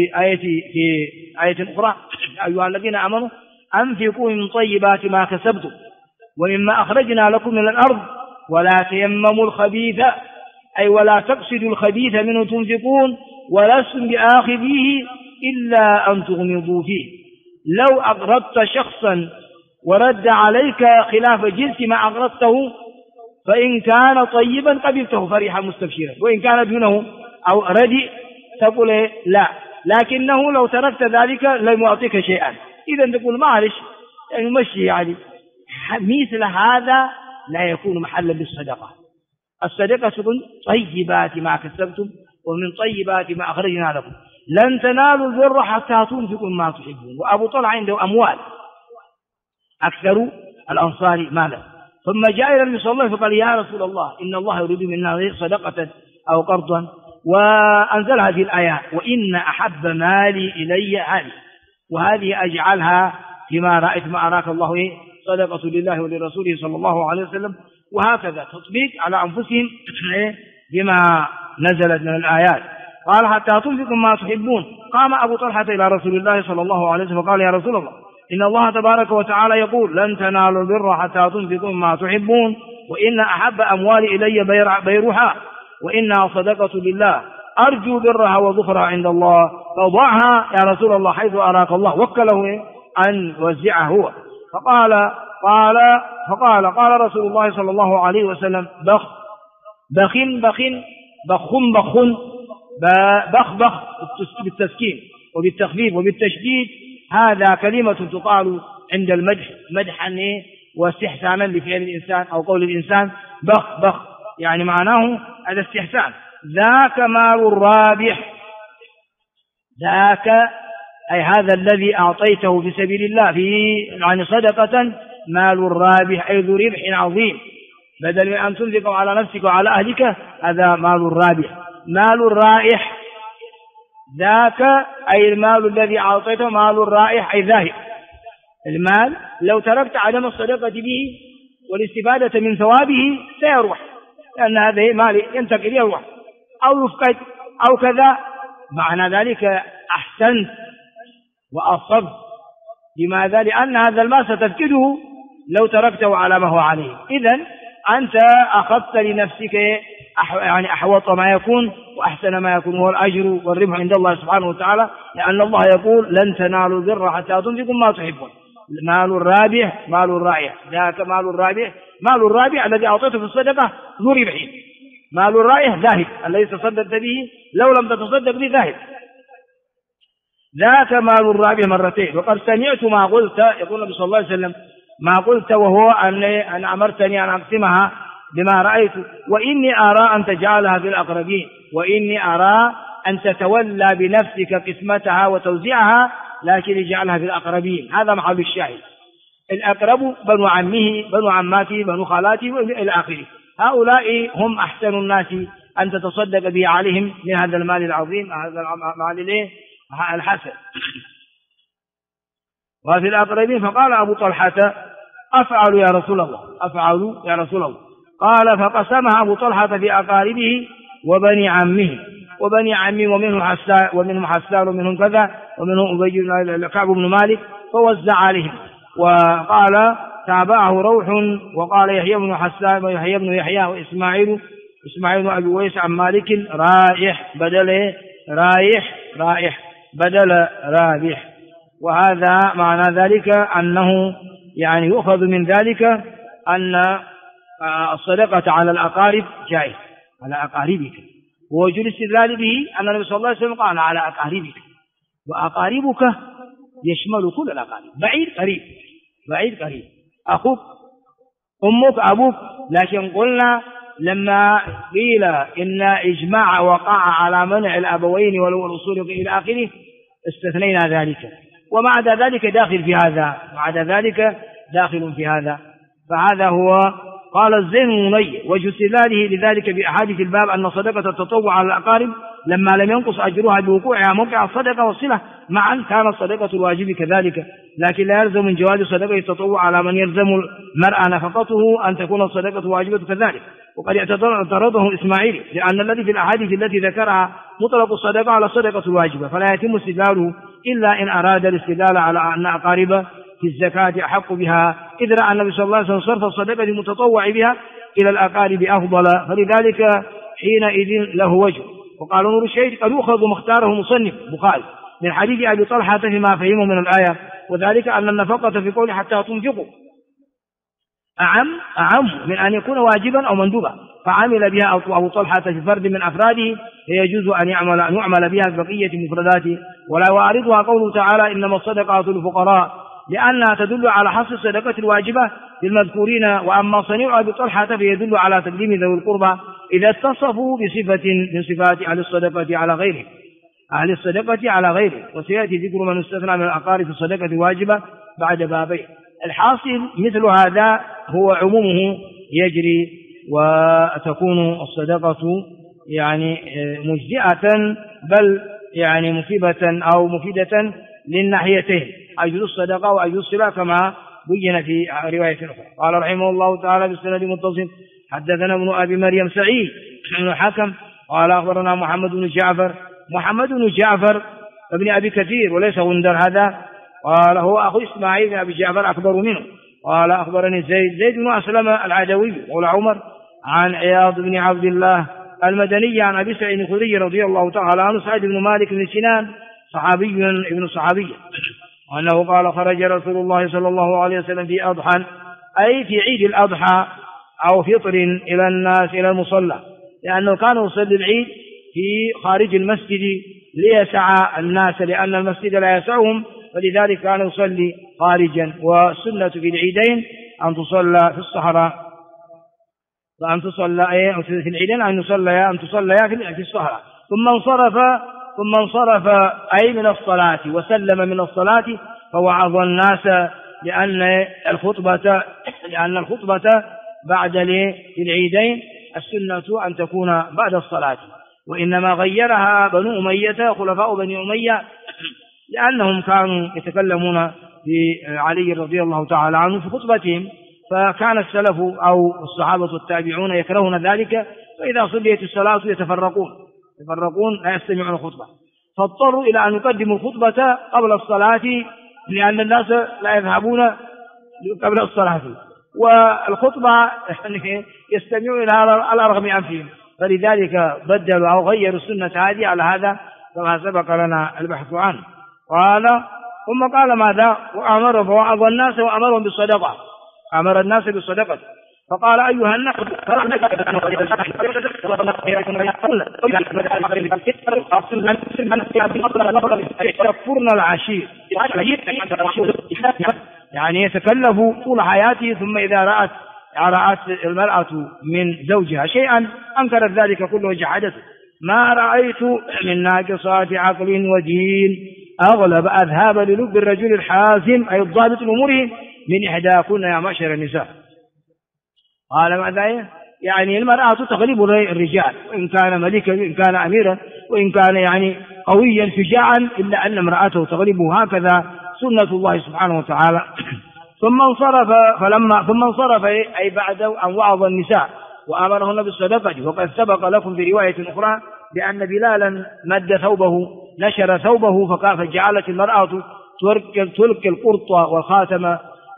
آية أخرى أيها الذين آمنوا أنفقوا من طيبات ما كسبتم ومما أخرجنا لكم من الأرض ولا تيمموا الخبيث، أي ولا تقصدوا الخبيث منه تنفقون ولستم بآخذيه إلا أن تغمضوا فيه. لو أقرضت شخصا ورد عليك خلاف جنس ما أقرضته فإن كان طيبا قبلته فرحا مستبشرا، وإن كان دونه أو ردي تقول لا، لكنه لو تركت ذلك لم يعطيك شيئا. إذا تقول معلش يعني مشي، يعني مثل هذا لا يكون محلا للصدقة. الصدقة تكون طيبات ما كسبتم ومن طيبات ما أخرجنا لكم. لن تنالوا البر حتى تنفقوا ما تحبون. وأبو طلحة عنده أموال أكثر الأنصار مالا، ثم جاء إلى النبي صلى الله عليه وسلم فقال يا رسول الله إن الله يريد منا صدقة أو قرضا، وأنزل هذه الآية وإن أحب مالي إلي هذه، وهذه أجعلها فيما رأيت ما أراك الله صدقة لله ولرسوله صلى الله عليه وسلم. وهكذا تطبيق على أنفسهم بما نزلت من الآيات. قال حتى تنفقوا ما تحبون. قام أبو طلحة إلى رسول الله صلى الله عليه وسلم وقال يا رسول الله إن الله تبارك وتعالى يقول لن تنالوا البر حتى تنفقوا ما تحبون، وإن أحب أموالي إلي بيرها، وإنها صدقة لله أرجو برها وظفرها عند الله، فضعها يا رسول الله حيث أراك الله. وكله أن يوزعها هو. فقال رسول الله صلى الله عليه وسلم بخ بالتسكين وبالتخفيف وبالتشديد. هذا كلمة تقال عند المدح مدحا واستحسانا لفعل الإنسان أو قول الإنسان. بخ يعني معناه هذا استحسان. ذاك مال الرابح، ذاك أي هذا الذي أعطيته في سبيل الله يعني صدقة مال الرابح أي ذو ربح عظيم، بدل من أن تنفق على نفسك وعلى أهلك، هذا مال الرابح. مال الرائح ذاك أي المال الذي أعطيته، مال الرائح أي ذاهب. المال لو تركت عدم الصدقة به والاستفادة من ثوابه سيروح، لأن هذا مال ينتقل يروح أو يفقد أو كذا، معنى ذلك أحسنت وأصبت. لماذا؟ لأن هذا المال ستفقده لو تركته على ما هو عليه. إذن أنت أخذت لنفسك يعني أحوط ما يكون وأحسن ما يكون، هو الأجر والربح عند الله سبحانه وتعالى، لأن الله يقول لن تنالوا البر حتى تنفقوا ما تحبون. مال الرابح مال الرائع، ذاك مال الرابح، مال الرابح الذي أعطيته في الصدقة ذو ربح، مال الرائع ذاهب الذي تصدقت به لو لم تتصدق به ذاهب، ذاك مال الرابح مرتين. وقد سمعت ما قلت، يقول النبي صلى الله عليه وسلم ما قلت، وهو أن أمرتني أن أقسمها بما رأيت، وإني أرى أن تجعلها في الأقربين، وإني أرى أن تتولى بنفسك قسمتها وتوزيعها، لكن اجعلها في الأقربين. هذا محل الشاهد. الأقرب بنو عمه بنو عماته بنو خالاته إلى آخره، هؤلاء هم أحسن الناس أن تتصدق به عليهم من هذا المال العظيم، هذا المال الحسن. وفي الأقربين فقال أبو طلحة أفعل يا رسول الله، أفعل يا رسول الله. قال فقسمها أبو طلحة في أقاربه وبني عمه، وبني عمه ومنهم حسان ومنهم كذا ومنهم كعب بن مالك، فوزع عليهم. وقال تابعه روح، وقال يحيى بن حسان ويحيى بن يحيى وإسماعيل بن أبي ويس عن مالك رايح بدل رائح بدل رابح. وهذا معنى ذلك أنه يعني يؤخذ من ذلك أن الصدقة على الأقارب جائز، على أقاربك. ووجه الاستدلال به أن النبي صلى الله عليه وسلم قال على أقاربك، وأقاربك يشمل كل الأقارب، بعيد قريب، أخوك أمك أبوك. لكن قلنا لما قيل إن إجماع وقع على منع الأبوين ولو الأصول إلى آخره استثنينا ذلك، ومع ذلك داخل في هذا، فهذا هو. قال الزين المني وجه استدلاله لذلك بأحاديث الباب أن صدقة التطوع على الأقارب لما لم ينقص أجرها بوقوعها موقع الصدقة والصلة معا كانت صدقة الواجب كذلك، لكن لا يلزم من جواز صدقة التطوع على من يلزم المرأة نفقته أن تكون الصدقة واجبة كذلك. وقد اعترضه إسماعيل لأن الذي في الأحاديث التي ذكرها مطلق الصدقة على الصدقة الواجبة، فلا يتم استدلاله إلا إن أراد الاستدلال على أن أقارب في الزكاة أحق بها، إذ رأى النبي صلى الله عليه وسلم صرف الصدقة المتطوع بها إلى الأقارب أفضل، فلذلك حينئذ له وجه. وقال نور الشهيد قد يؤخذ مختاره مصنف بخاري من حديث أبي طلحة فيما فهمه من الآية، وذلك أن النفقة في قول حتى تنفقوا أعم من أن يكون واجبا أو مندوبا، فعمل بها أبو طلحة في فرد من أفراده، فيجوز أن يعمل بها في بقية مفرداته. ولا يعارضها قوله تعالى إنما الصدقات للفقراء، لأنها تدل على حصر الصدقة الواجبة للمذكورين. وأما صنيع أبي طلحة فيدل على تقديم ذوي القربى إذا اتصفوا بصفة من صفات أهل الصدقة على غيره، وسيأتي ذكر من استثنى من الأقارب في الصدقة الواجبة بعد بابين. الحاصل مثل هذا هو عمومه يجري، وتكون الصدقة يعني مجزئة بل يعني مفيدة للناحيتين، أجل الصدقة وأجل الصلة كما بين في رواية أخرى. قال رحمه الله تعالى بالسند متصل حدثنا ابن أبي مريم سعيد بن الحكم قال أخبرنا محمد بن جعفر ابن أبي كثير وليس غندر هذا، قال هو أخو إسماعيل بن أبي جعفر أكبر منه. قال أخبرني زيد بن أسلم العدوي مولى عمر عن عياض بن عبد الله المدني عن أبي سعيد الخدري رضي الله تعالى عنه سعد بن مالك بن سنان صحابي ابن صحابي، وأنه قال خرج رسول الله صلى الله عليه وسلم في أضحى، أي في عيد الأضحى أو فطر إلى الناس إلى المصلى، لأنه كان يصلي العيد في خارج المسجد ليسع الناس، لأن المسجد لا يسعهم، فلذلك كان يصلي خارجا. والسنة في العيدين أن تصلى في الصحراء، وأن تصلى في العيدين أن تصلى في الصحراء. ثم انصرف أي من الصلاة وسلم من الصلاة فوعظ الناس، لأن الخطبة بعد في العيدين السنة أن تكون بعد الصلاة، وإنما غيرها بنو أمية خلفاء بني أمية لأنهم كانوا يتكلمون بعلي رضي الله تعالى عنه في خطبتهم، فكان السلف أو الصحابة التابعون يكرهون ذلك، فإذا صليت الصلاة يتفرقون لا يستمعون الخطبة. فاضطروا إلى أن يقدموا الخطبة قبل الصلاة، لأن الناس لا يذهبون قبل الصلاة، والخطبة يعني يستمعون إلى على رغم أنفهم، فلذلك بدلوا أو غيروا السنة هذه على هذا كما سبق لنا البحث عنه. قال ثم قال ماذا؟ وأمر فوعظ الناس وأمرهم بالصدقة، أمر الناس بالصدقة، فقال أيها الناس يكفرن العشير، يعني يتكلف طول حياته، ثم إذا رأت المرأة من زوجها شيئا أنكرت ذلك كله وجحدته. ما رأيت من ناقصات عقل ودين أغلب أذهاب للب الرجل الحازم أي الضابط الأمور من إحداكن يا معشر النساء. قال ماذا؟ يعني المرأة تغلب الرجال، وإن كان ملكا وإن كان أميرا وإن كان يعني قويا شجاعا، إلا أن امرأته تغلبه، هكذا سنة الله سبحانه وتعالى. ثم انصرف أي بعد أن وعظ النساء وأمرهن بالصدقة. وقد سبق لكم في رواية أخرى بأن بلالا مد ثوبه نشر ثوبه فجعلت المرأة تلقي القرط والخاتم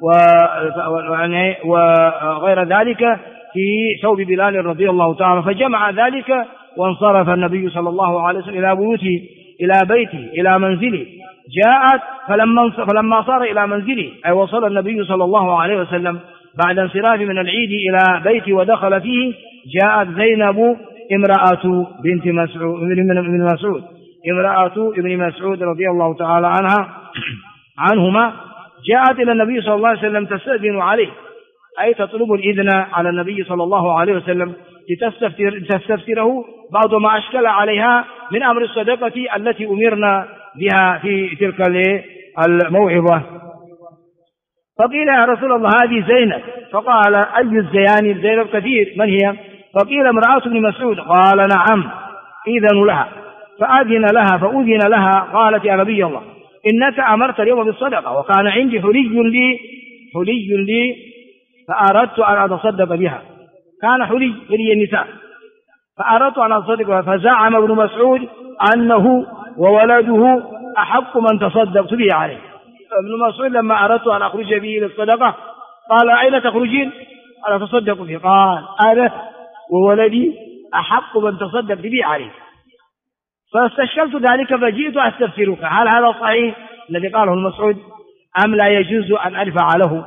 وغير ذلك في ثوب بلال رضي الله تعالى، فجمع ذلك وانصرف النبي صلى الله عليه وسلم إلى بيوته إلى بيته إلى منزله. جاءت فلما صار إلى منزله أي وصل النبي صلى الله عليه وسلم بعد انصراف من العيد إلى بيته ودخل فيه، جاءت زينب امرأة بنت مسعود امرأة ابن مسعود رضي الله تعالى عنهما، جاءت إلى النبي صلى الله عليه وسلم تستأذن عليه، أي تطلب الإذن على النبي صلى الله عليه وسلم لتستفسره بعض ما أشكل عليها من أمر الصدقة التي أمرنا بها في تلك الموعظة. فقيل يا رسول الله هذه زينب، فقال أي الزيان؟ زينب كثير، من هي؟ فقيل امرأة ابن مسعود، قال نعم إذن لها، فأذن لها قالت يا نبي الله إنك أمرت اليوم بالصدقة وكان عندي حلي لي فأردت أن أتصدق بها، كان حلي النساء فأردت أن أتصدق بها، فزعم ابن مسعود أنه وولده أحق من تصدقت به عليه. ابن مسعود لما أردت أن أخرج به للصدقة قال أين تخرجين؟ قال أتصدق به، قال أنا وولدي أحق من تصدقت به عليه. فاستشكلت ذلك فجئت أستفسرك، هل هذا صحيح الذي قاله ابن مسعود أم لا يجوز أن أدفع له؟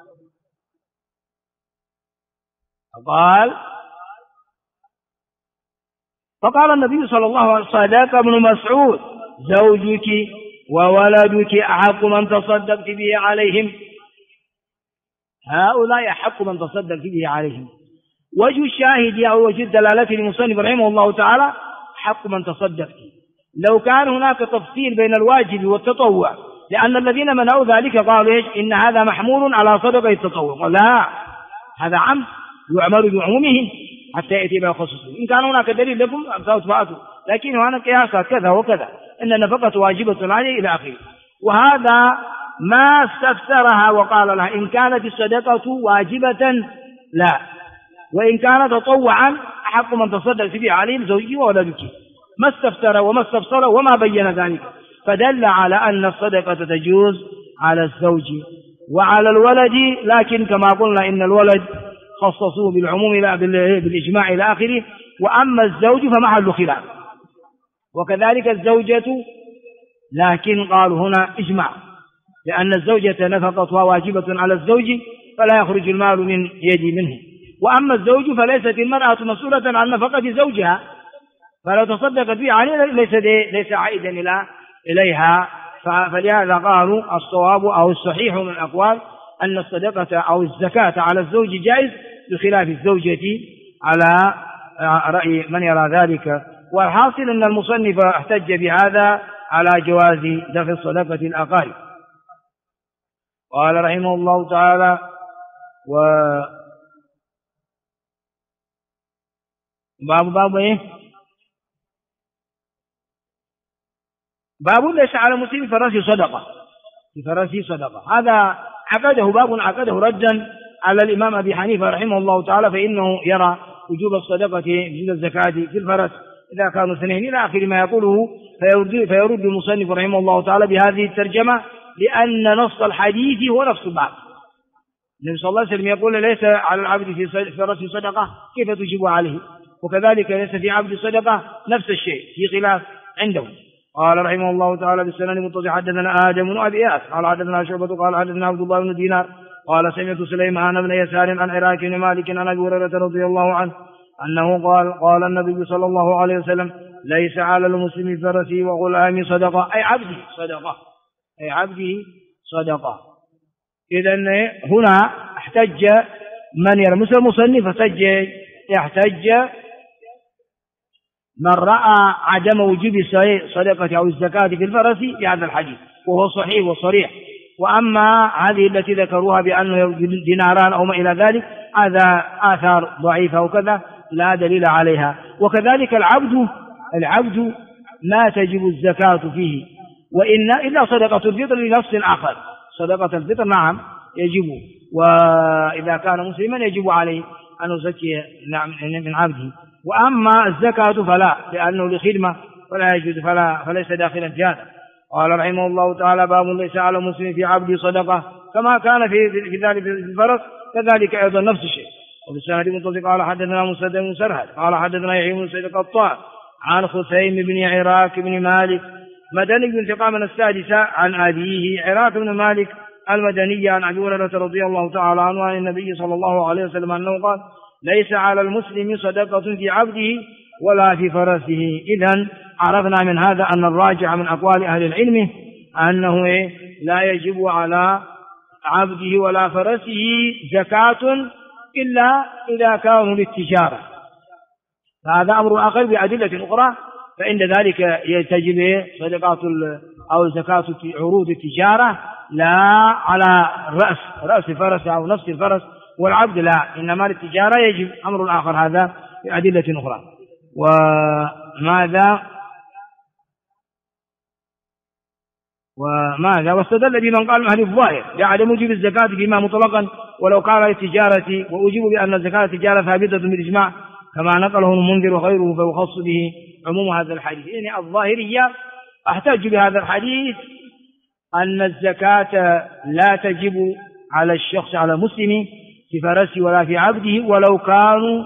فقال النبي صلى الله عليه وسلم صدق ابن مسعود زوجك وولدك أحق من تصدقت به عليهم، هؤلاء أحق من تصدقت به عليهم. وجه الشاهد أو وجه الدلالة للمصنف رحمه الله تعالى حق من تصدقت. لو كان هناك تفصيل بين الواجب والتطوع، لأن الذين منعوا ذلك قالوا إن هذا محمول على صدقة التطوع، لا، هذا عام يعمل بعمومهم حتى يأتي بخصوصه. إن كان هناك دليل لكم فأتوا، لكن هناك قياسات كذا وكذا، إن النفقة واجبة عليه إلى آخره. وهذا ما استفسرها وقال لها إن كانت الصدقة واجبة لا، وإن كانت تطوعا أحق من تصدق به عليه زوجي وولدك، ما استفسر وما استفسر وما بين ذلك، فدل على أن الصدقة تجوز على الزوج وعلى الولد، لكن كما قلنا إن الولد خصصوه بالعموم بالإجماع إلى آخره، وأما الزوج فمحل خلاف، وكذلك الزوجة، لكن قالوا هنا إجماع، لأن الزوجة نفقتها واجبة على الزوج فلا يخرج المال من يدي منه، وأما الزوج فليست المرأة مسؤولة عن نفقة زوجها، فلو تصدقت به عليه ليس عائدا إليها. فلهذا قالوا الصواب أو الصحيح من الأقوال أن الصدقة أو الزكاة على الزوج جائز بخلاف الزوجة على رأي من يرى ذلك. والحاصل أن المصنف احتج بهذا على جواز دفع الصدقة الأقارب. قال رحمه الله تعالى باب ايه؟ باب ليس على مسلم فرسه صدقة. هذا باب عقده ردا على الإمام أبي حنيفة رحمه الله تعالى، فإنه يرى وجوب الصدقة وجوب الزكاة في الفرس، إذا كانوا اثنين إلى آخر ما يقوله. فيرد المصنف رحمه الله تعالى بهذه الترجمة لأن نص الحديث هو نفس الباب. النبي صلى الله عليه وسلم يقول ليس على العبد في فرسه صدقة، كيف تجب عليه؟ وكذلك ليس في عبد صدقة، نفس الشيء، في خلاف عندهم. قال رحمه الله تعالى بالسنن المتصل حدثنا آدم بن أبي إياس قال حدثنا شعبة قال حدثنا عبد الله بن دينار قال سمعت سليمان بن يسار عن عراك بن مالك عن أبي هريرة رضي الله عنه أنه قال النبي صلى الله عليه وسلم ليس على المسلم فرسه وغلام صدقة، أي عبده صدقة، أي عبده صدقة. إذن هنا احتج من يرى مثل المصنف يحتج من رأى عدم وجوب صدقة أو الزكاة في الفرس بهذا الحديث، وهو صحيح وصريح. وأما هذه التي ذكروها بأنه ديناران أو ما إلى ذلك، هذا آثار ضعيفة وكذا لا دليل عليها. وكذلك العبد ما تجب الزكاة فيه وإن إلا صدقة الفطر لنفس آخر. صدقة الفطر نعم يجب، وإذا كان مسلما يجب عليه أن يزكي من عبده. وأما الزكاة فلا، لأنه لخدمة فلا يجوز، فليس داخلا في هذا. قال رحمه الله تعالى باب ليس على مسلم في عبده صدقة، كما كان في ذلك في الفرس كذلك أيضا نفس الشيء. وبالسند المتصل قال حدثنا مسدد بن سرهد قال حدثنا يحيى بن سعيد القطان عن خثيم بن عراك بن مالك مدني بن انتقام من السادسة عن أبيه عراك بن مالك المدني عن أبي هريرة رضي الله تعالى عنه عن النبي صلى الله عليه وسلم أنه قال ليس على المسلم صدقة في عبده ولا في فرسه. إذن عرفنا من هذا أن الراجع من أقوال أهل العلم أنه لا يجب على عبده ولا فرسه زكاة إلا إذا كانوا للتجارة، فهذا أمر آخر بأدلة أخرى. فإن ذلك تجب صدقات أو زكاة في عروض التجارة لا على رأس الفرس أو نفس الفرس، والعبد لا، إنما للتجارة يجب أمر آخر هذا بأدلة أخرى. وماذا واستدل بمن قال أهل الظاهر لعدم وجوب الزكاة فيما مطلقا ولو كان للتجارة، وأجيب بأن الزكاة التجارة ثابتة بالإجماع كما نقله المنذر وغيره، فيخص به عموم هذا الحديث. يعني الظاهرية احتج بهذا الحديث أن الزكاة لا تجب على الشخص على المسلم في فرسه ولا في عبده ولو كانوا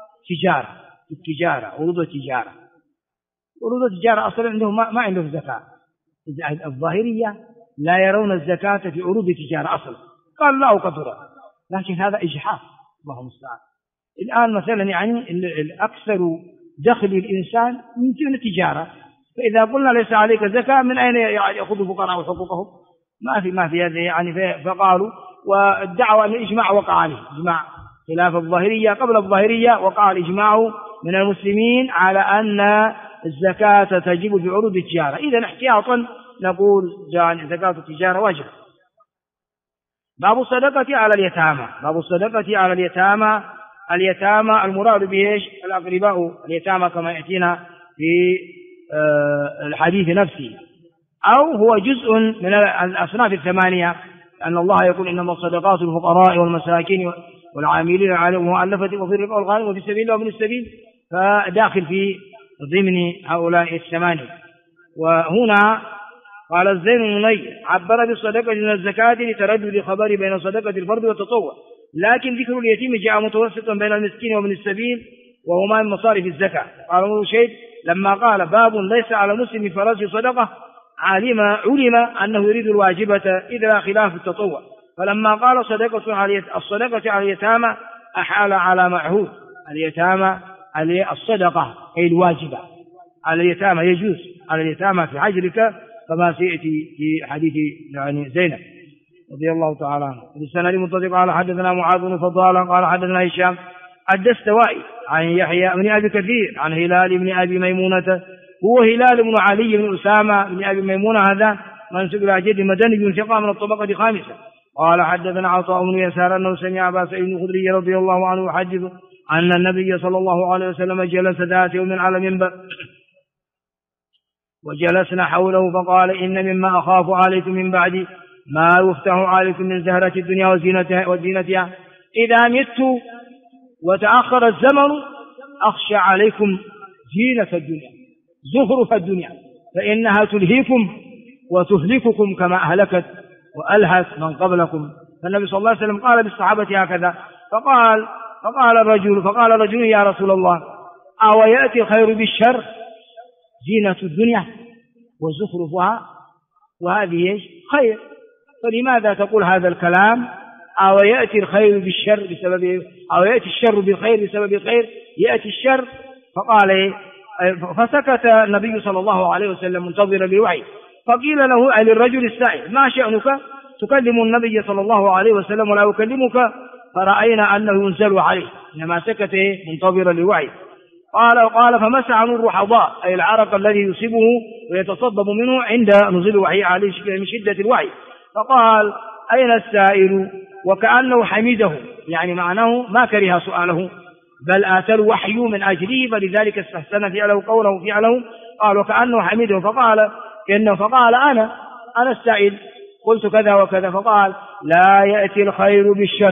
تجارة عروض التجارة. عروض التجارة أصلا عندهم ما عندهم زكاة. الظاهرية لا يرون الزكاة في عروض التجارة أصلا، قال لا وكثر، لكن هذا إجحاف الله المستعان. الآن مثلا يعني الأكثر دخل الإنسان من دون التجارة، فإذا قلنا ليس عليك زكاة من أين يأخذ الفقراء حقوقهم؟ ما في هذا يعني. فقالوا والدعوة أن الإجماع وقع عليه إجماع، خلاف الظاهرية. قبل الظاهرية وقع الإجماع من المسلمين على أن الزكاة تجب في عروض التجارة. إذا احتياطا نقول زكاة التجارة واجب. باب الصدقة على اليتامى. باب الصدقة على اليتامى. اليتامى المراد به الأقرباء اليتامى كما يأتينا في الحديث نفسه، أو هو جزء من الأصناف الثمانية، أن الله يقول إنما الصدقات للفقراء والمساكين والعاملين عليهم والمؤلفة وفي الرقاب والغارمين وفي سبيل الله وابن السبيل، فداخل في ضمن هؤلاء الثمانية. وهنا قال الزين المنير عبر بالصدقة من الزكاة لتردد الخبر بين صدقة الفرد والتطوع، لكن ذكر اليتيم جاء متوسطا بين المسكين وابن السبيل وهما من مصارف الزكاة. قال ابن رشيد لما قال باب ليس على مسلم فرسه صدقة علم أنه يريد الواجبة إذا خلاف التطوع، فلما قال الصدقة على اليتامى أحال على معهود اليتامى الصدقة أي الواجبة على اليتامى، يجوز على اليتامى في حجرك كما سيأتي في حديث يعني زينب رضي الله تعالى عنه. بالسند المتصل قال حدثنا معاذ بن فضالة قال حدثنا هشام الدستوائي عن يحيى بن أبي كثير عن هلال بن أبي ميمونة، هو هلال بن علي بن أسامة بن أبي ميمونة، هذا منسوب إلى جد مدني بن ثقة من الطبقة الخامسة. قال حدثنا عطاء بن يسار أنه سمع أبا سعيد الخدري رضي الله عنه يحدث أن النبي صلى الله عليه وسلم جلس ذات يوم على منبر وجلسنا حوله فقال إن مما أخاف عليكم من بعدي ما يفتح عليكم من زهرة الدنيا وزينتها، إذا مت وتأخر الزمن أخشى عليكم زينة الدنيا زخرف الدنيا فإنها تلهيكم وتهلككم كما أهلكت وألهت من قبلكم. فالنبي صلى الله عليه وسلم قال للصحابة هكذا. فقال رجل يا رسول الله أو يأتي الخير بالشر؟ زينة الدنيا وزخرفها وهذه خير، فلماذا تقول هذا الكلام؟ أو يأتي الخير بالشر بسبب، أو يأتي الشر بالخير بسبب الخير، يأتي الشر. فسكت النبي صلى الله عليه وسلم منتظرا للوحي. فقيل له أي للرجل السائل ما شأنك تكلم النبي صلى الله عليه وسلم ولا يكلمك؟ فرأينا أنه ينزل عليه، إنما سكت منتظرا للوحي. قال فمسح عن الرحضاء أي العرق الذي يصيبه ويتصبب منه عند نزول الوحي عليه من شدة الوحي. فقال أين السائل؟ وكأنه حمده، يعني معناه ما كره سؤاله بل آتى الوحي من أجله فلذلك استحسن فعله قوله فعله. قال وكأنه حمده فقال أنا السائل قلت كذا وكذا. فقال لا يأتي الخير بالشر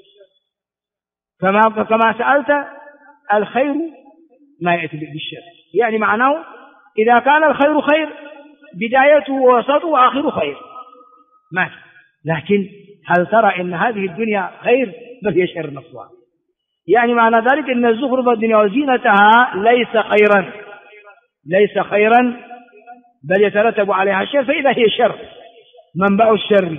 كما سألت، الخير ما يأتي بالشر، يعني معناه إذا كان الخير خير بدايته ووسطه وآخره خير ماشي، لكن هل ترى إن هذه الدنيا خير بل هي شر نفسها؟ يعني معنى ذلك أن الزخرف الدنيا وزينتها ليس خيرا بل يترتب عليها الشر، فإذا هي شر منبع الشر،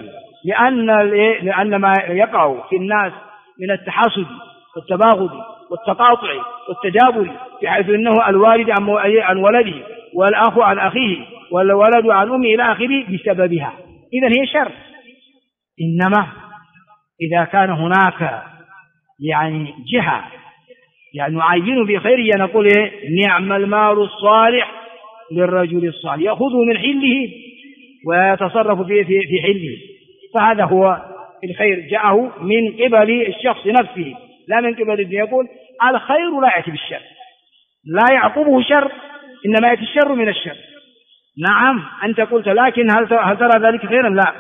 لأن ما يقع في الناس من التحاسد والتباغض والتقاطع والتدابر، بحيث أنه الوالد عن ولده والأخ عن أخيه والولد عن أمه إلى آخره بسببها، إذن هي شر. إنما إذا كان هناك يعني جهة يعني نعين بخير نقول نعم المال الصالح للرجل الصالح يأخذه من حله ويتصرف في حله، فهذا هو الخير جاءه من قبل الشخص نفسه لا من قبل الدنيا. يقول الخير لا يأتي بالشر، لا يعقبه شر، إنما يأتي الشر من الشر. نعم أنت قلت، لكن هل ترى ذلك خيرا؟ لا.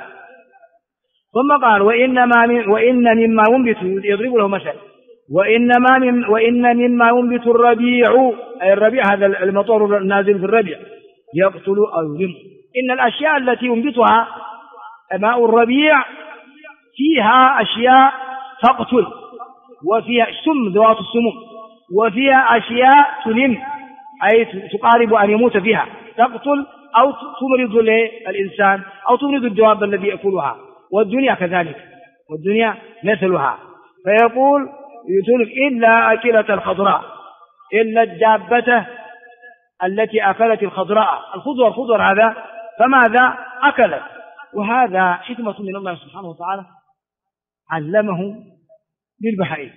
ثم قال وإن مما ينبت، يضرب له مثل، وإن مما ينبت الربيع، أي الربيع هذا المطر النازل في الربيع، يقتل أو يذم. إن الأشياء التي ينبتها ماء الربيع فيها أشياء تقتل وفيها ذوات السموم، وفيها أشياء تلم أي تقارب أن يموت فيها، تقتل أو تمرض الإنسان أو تمرض الدواب الذي يأكلها. والدنيا كذلك، والدنيا مثلها. فيقول إلا أكلة الخضراء، إلا الدابة التي أكلت الخضراء، الخضر هذا فماذا أكلت؟ وهذا حكمة من الله سبحانه وتعالى علمه للبهائم،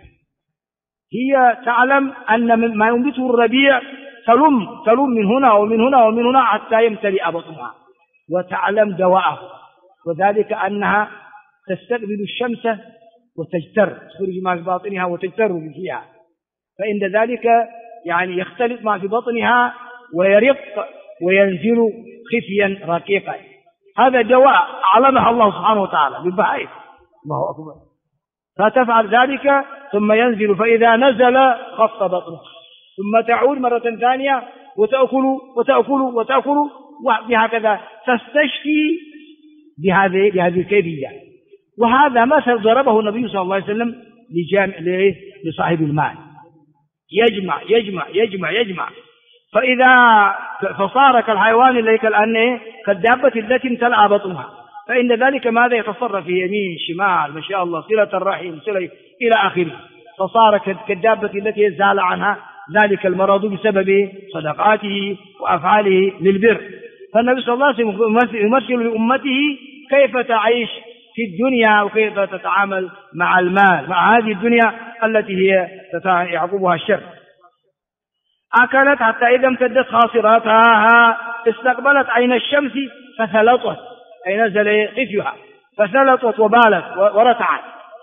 هي تعلم أن ما ينبته الربيع تلم من هنا ومن هنا ومن هنا حتى يمتلئ بطنها، وتعلم دواءه، وذلك أنها تستقبل الشمس وتجتر، تخرج ما في باطنها وتجتر فيها، فإن ذلك يعني يختلط ما في بطنها ويرق وينزل خفيا رقيقا. هذا دواء علمها الله سبحانه وتعالى بالبهائم، الله أكبر. فتفعل ذلك ثم ينزل، فإذا نزل خف بطنه، ثم تعود مرة ثانية وتأكل وهكذا تستشفي بهذه الكيفية. وهذا مثل ضربه النبي صلى الله عليه وسلم لصاحب المال، يجمع يجمع يجمع يجمع، فصار كالحيوان الذي كالدابة التي امتلأ بطنها، فإن ذلك ماذا يتصرف في يمين شمال ما شاء الله، صلة الرحم صلة إلى آخره، فصار كالدابة التي زال عنها ذلك المرض بسبب صدقاته وأفعاله للبر. فالنبي صلى الله عليه وسلم يمثل لأمته كيف تعيش في الدنيا وكيف تتعامل مع المال، مع هذه الدنيا التي هي يعقبها الشر. أكلت حتى إذا امتدت خاصراتها استقبلت عين الشمس فثلطت، أي نزل خفيها فثلطت وبالت ورتعت.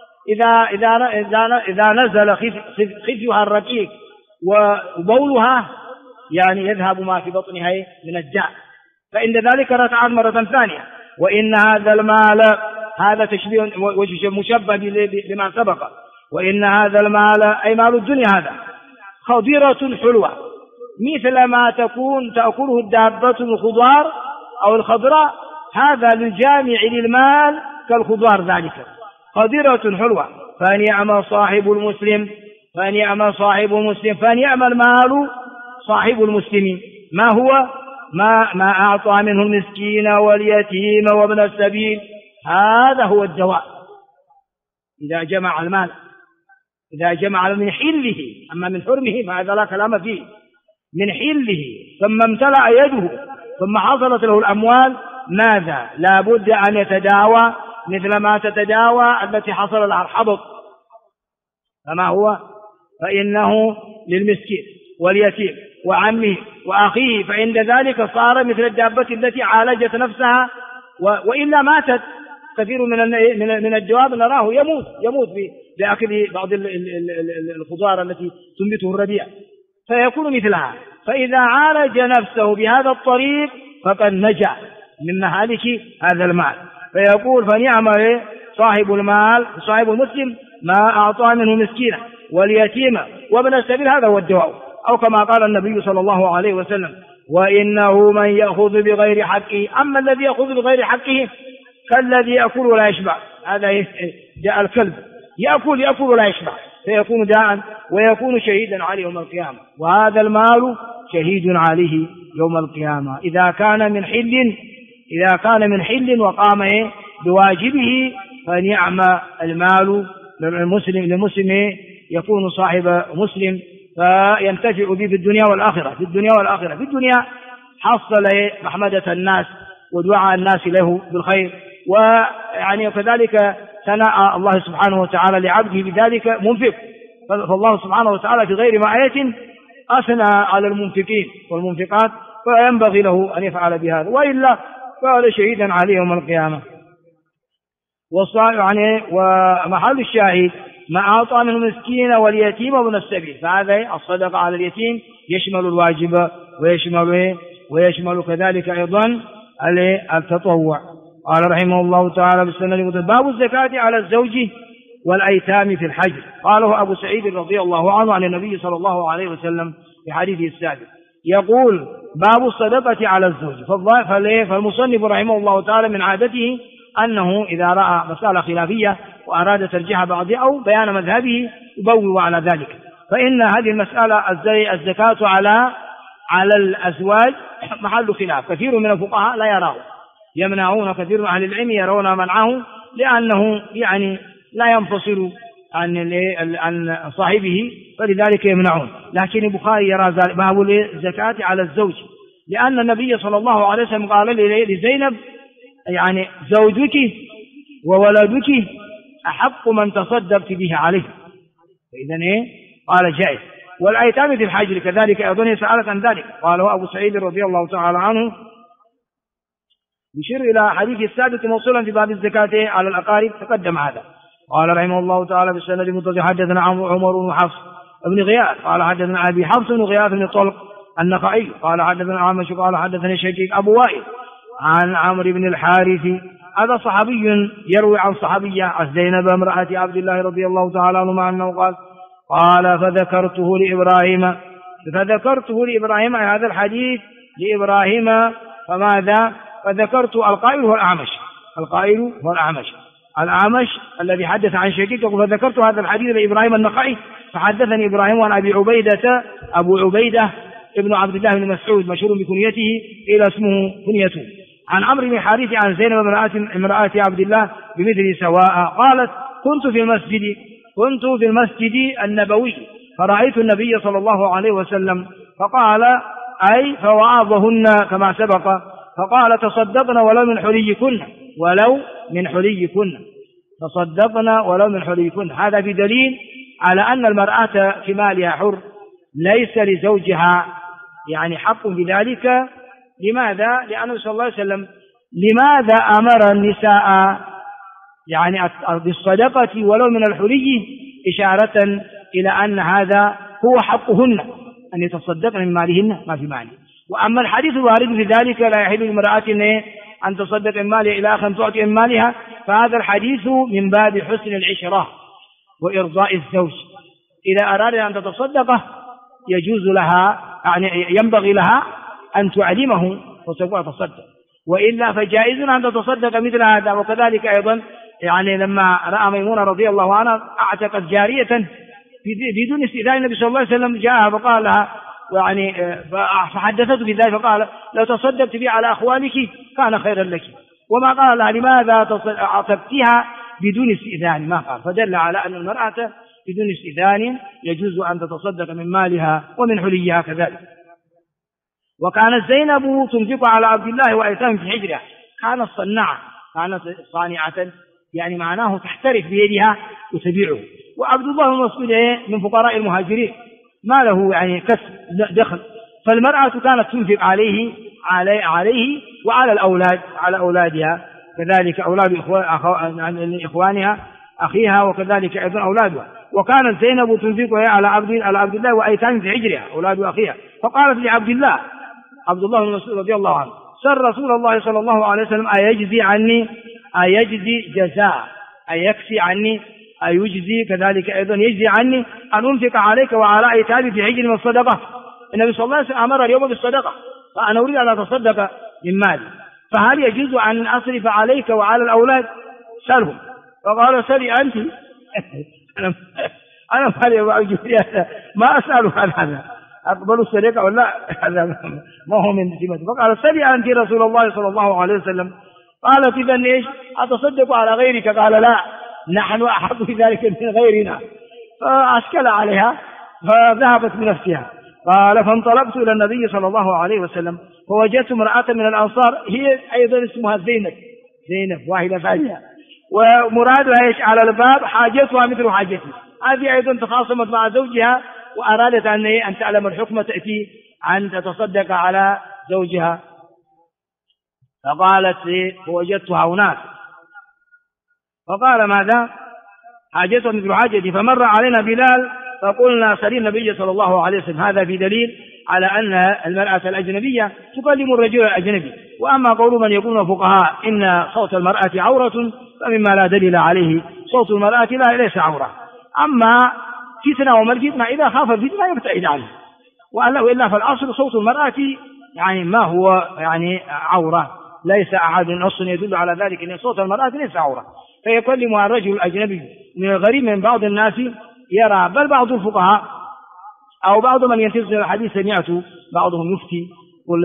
إذا نزل خفيها الرقيق وبولها يعني يذهب ما في بطنها من الداء، فإن ذلك رتعت مرة ثانية. وإن هذا المال، هذا تشبيه مشبه لما سبق، وإن هذا المال أي مال الدنيا هذا خضيرة حلوة، مثل ما تأكله الدابة الخضار أو الخضراء، هذا للجامع للمال كالخضار ذلك، خضرة حلوة. فنعم صاحب المسلم، فنعم صاحب المسلم، فنعم المال صاحب المسلم. ما هو؟ ما أعطى منه المسكين واليتيم وابن السبيل، هذا هو الدواء. إذا جمع المال، إذا جمع من حله، أما من حرمه فهذا لا كلام فيه، من حله ثم امتلأ يده ثم حصلت له الأموال، ماذا؟ لا بد أن يتداوى مثل ما تتداوى التي حصل لها الحبط. فما هو؟ فإنه للمسكين واليتيم وعمه وأخيه، فعند ذلك صار مثل الدابة التي عالجت نفسها وإلا ماتت. كثير من الدواب نراه يموت بأكل بعض الخضار التي تنبته الربيع، فيكون مثلها. فإذا عالج نفسه بهذا الطريق فقد نجا من مهالك هذا المال. فيقول فنعم صاحب المال صاحب المسلم ما أعطى منه مسكينا واليتيم وابن السبيل، هذا هو الدواء. أو كما قال النبي صلى الله عليه وسلم وإنه من يأخذ بغير حقه. أما الذي يأخذ بغير حقه كالذي يأكل ولا يشبع، هذا جاء الكلب يأكل ولا يشبع، فيكون داء ويكون شهيدا عليه يوم القيامة. وهذا المال شهيد عليه يوم القيامة إذا كان من حل وقام بواجبه. فنعم المال للمسلم يكون صاحب مسلم فينتفع به في الدنيا والآخرة. في الدنيا حصل محمدة الناس ودعاء الناس له بالخير، ويعني كذلك ثناء الله سبحانه وتعالى لعبده بذلك منفق. فالله سبحانه وتعالى في غير ما آية أثنى على المنفقين والمنفقات، فينبغي له أن يفعل بهذا، وإلا فهذا شهيدا عليه يوم القيامة. ومحل الشاهد ما أعطى منه مسكين واليتيم وابن السبيل، فهذا الصدقة على اليتيم يشمل الواجب ويشمل كذلك أيضا التطوع. قال رحمه الله تعالى بالسند باب الزكاة على الزوج والأيتام في الحجر. قاله أبو سعيد رضي الله عنه عن النبي صلى الله عليه وسلم في حديثه السابق. يقول باب الصدقة على الزوج. فالمصنف رحمه الله تعالى من عادته أنه إذا رأى مسألة خلافية وأراد ترجيح بعضها أو بيان مذهبه يبوّ على ذلك. فإن هذه المسألة الزكاة على الأزواج محل خلاف، كثير من الفقهاء لا يراه، يمنعون، كثير من أهل العلم يرون منعه لأنه يعني لا ينفصل عن صاحبه، فلذلك يمنعون. لكن البخاري يرى ذلك باب الزكاة على الزوج، لأن النبي صلى الله عليه وسلم قال لزينب يعني زوجك وولدك أحق من تصدقت به عليه، فإذا قال جائز. والأيتام في الحجر كذلك أيضا سألت عن ذلك، قاله أبو سعيد رضي الله تعالى عنه يشير إلى حديث السابق موصولا في باب الزكاة على الأقارب، تقدم هذا. قال رحمه الله تعالى بالسند المتصل حدثنا عمر بن حفص بن غياث قال حدثنا أبي حفص بن غياث بن طلق النخعي قال حدثنا عامش قال حدثني شقيق أبو وائل عن عمرو بن الحارث، هذا صحابي يروي عن صحابية عن زينب امرأة عبد الله رضي الله تعالى عنه أنه قال فذكرته لإبراهيم هذا الحديث لإبراهيم، فماذا؟ فذكرت القائل هو الأعمش الذي حدث عن شقيق، فذكرت هذا الحديث لإبراهيم النخعي فحدثني إبراهيم عن أبي عبيدة ابن عبد الله بن مسعود مشهور بكنيته إلى اسمه كنيته، عن عمرو بن حارث عن زينب امرأة عبد الله بمثل سواء. قالت كنت في المسجد النبوي فرأيت النبي صلى الله عليه وسلم فقال فوعظهن كما سبق، فقال تصدقن ولو من حليكن، هذا بدليل على أن المرأة في مالها حر، ليس لزوجها يعني حق بذلك. لماذا؟ لأنه صلى الله عليه وسلم لماذا أمر النساء يعني بالصدقة ولو من الحلي؟ إشارة إلى أن هذا هو حقهن أن يتصدقن من مالهن ما في ماله. وأما الحديث الوارد في ذلك لا يحل لامرأة أن تصدق من مالها إلى آخر تعطي من مالها، فهذا الحديث من باب حسن العشرة وإرضاء الزوج. إذا أراد أن تتصدق يجوز لها يعني ينبغي لها أن تعلمه وتقول تصدق، وإلا فجائز أن تتصدق مثل هذا. وكذلك أيضا يعني لما رأى ميمونة رضي الله عنها أعتقت جارية بدون استئذان النبي صلى الله عليه وسلم، جاءها فقال لها يعني فحدثته بذلك فقال لو تصدقت بي على أخوالك كان خيرا لك، وما قال لها لماذا عتقتها بدون استئذان، ما قال. فدل على أن المرأة بدون استئذان يجوز أن تتصدق من مالها ومن حليها كذلك. وكانت زينب تنفق على عبد الله وأيتام في حجرها، كانت صناعة، كانت صانعة، يعني معناه تحترف بيدها وتبيعه. وعبد الله بن مسعود من فقراء المهاجرين ما له يعني كسب دخل، فالمرأة كانت تنفق عليه وعلى الأولاد، على أولادها كذلك، أولاد إخوانها أخيها وكذلك أيضا أولادها. وكانت زينب تنفق على عبد الله وأيتام في حجرها أولاد أخيها، فقالت لعبد الله عبد الله بن مسعود رضي الله عنه سر رسول الله صلى الله عليه وسلم أيجزي عني، أيجزي جزاء، أيكفي عني، أيجزي كذلك أيضا يجزي عني أن أنفق عليك وعلى أيتامي في حجر من الصدقة. النبي صلى الله عليه وسلم أمر اليوم بالصدقة، فأنا أريد أن أتصدق من مالي، فهل يجوز أن أصرف عليك وعلى الأولاد؟ سألهم. فقال سلي أنت. أنا ما أسأل عن هذا، أقبل الصدقة ولا هذا ما هو من سمته. فقال سلي أنت رسول الله صلى الله عليه وسلم. قالت إذن إيش أتصدق على غيرك؟ قال لا، نحن أحق بذلك من غيرنا. فأشكل عليها فذهبت بنفسها. قال فانطلقت إلى النبي صلى الله عليه وسلم فوجدت امرأة من الأنصار هي أيضا اسمها زينب واحدة ثانية، ومرادها إيش على الباب حاجتها مثل حاجتي، هذه أيضا تخاصمت مع زوجها وأرادت أن تعلم الحكم تأتي أن تتصدق على زوجها. فقالت فوجدتها هناك، فقال ماذا؟ حاجتها مثل حاجتي. فمر علينا بلال فقلنا سلي النبي صلى الله عليه وسلم. هذا في دليل على أن المرأة الأجنبية تكلم الرجل الأجنبي. وأما قول من يقولون فقهاء إن صوت المرأة عورة فمما لا دليل عليه، صوت المرأة ليس عورة. أما فتنة وما الفتنة إذا خاف الفتنة يبتعد عنه، وإلا فالأصل صوت المرأة يعني ما هو يعني عورة، ليس أحد نص يدل على ذلك أن صوت المرأة ليس عورة. فيكلمها الرجل الأجنبي من الغريب من بعض الناس يرى، بل بعض الفقهاء أو بعض من ينتظر الحديث سمعت بعضهم يفتي قل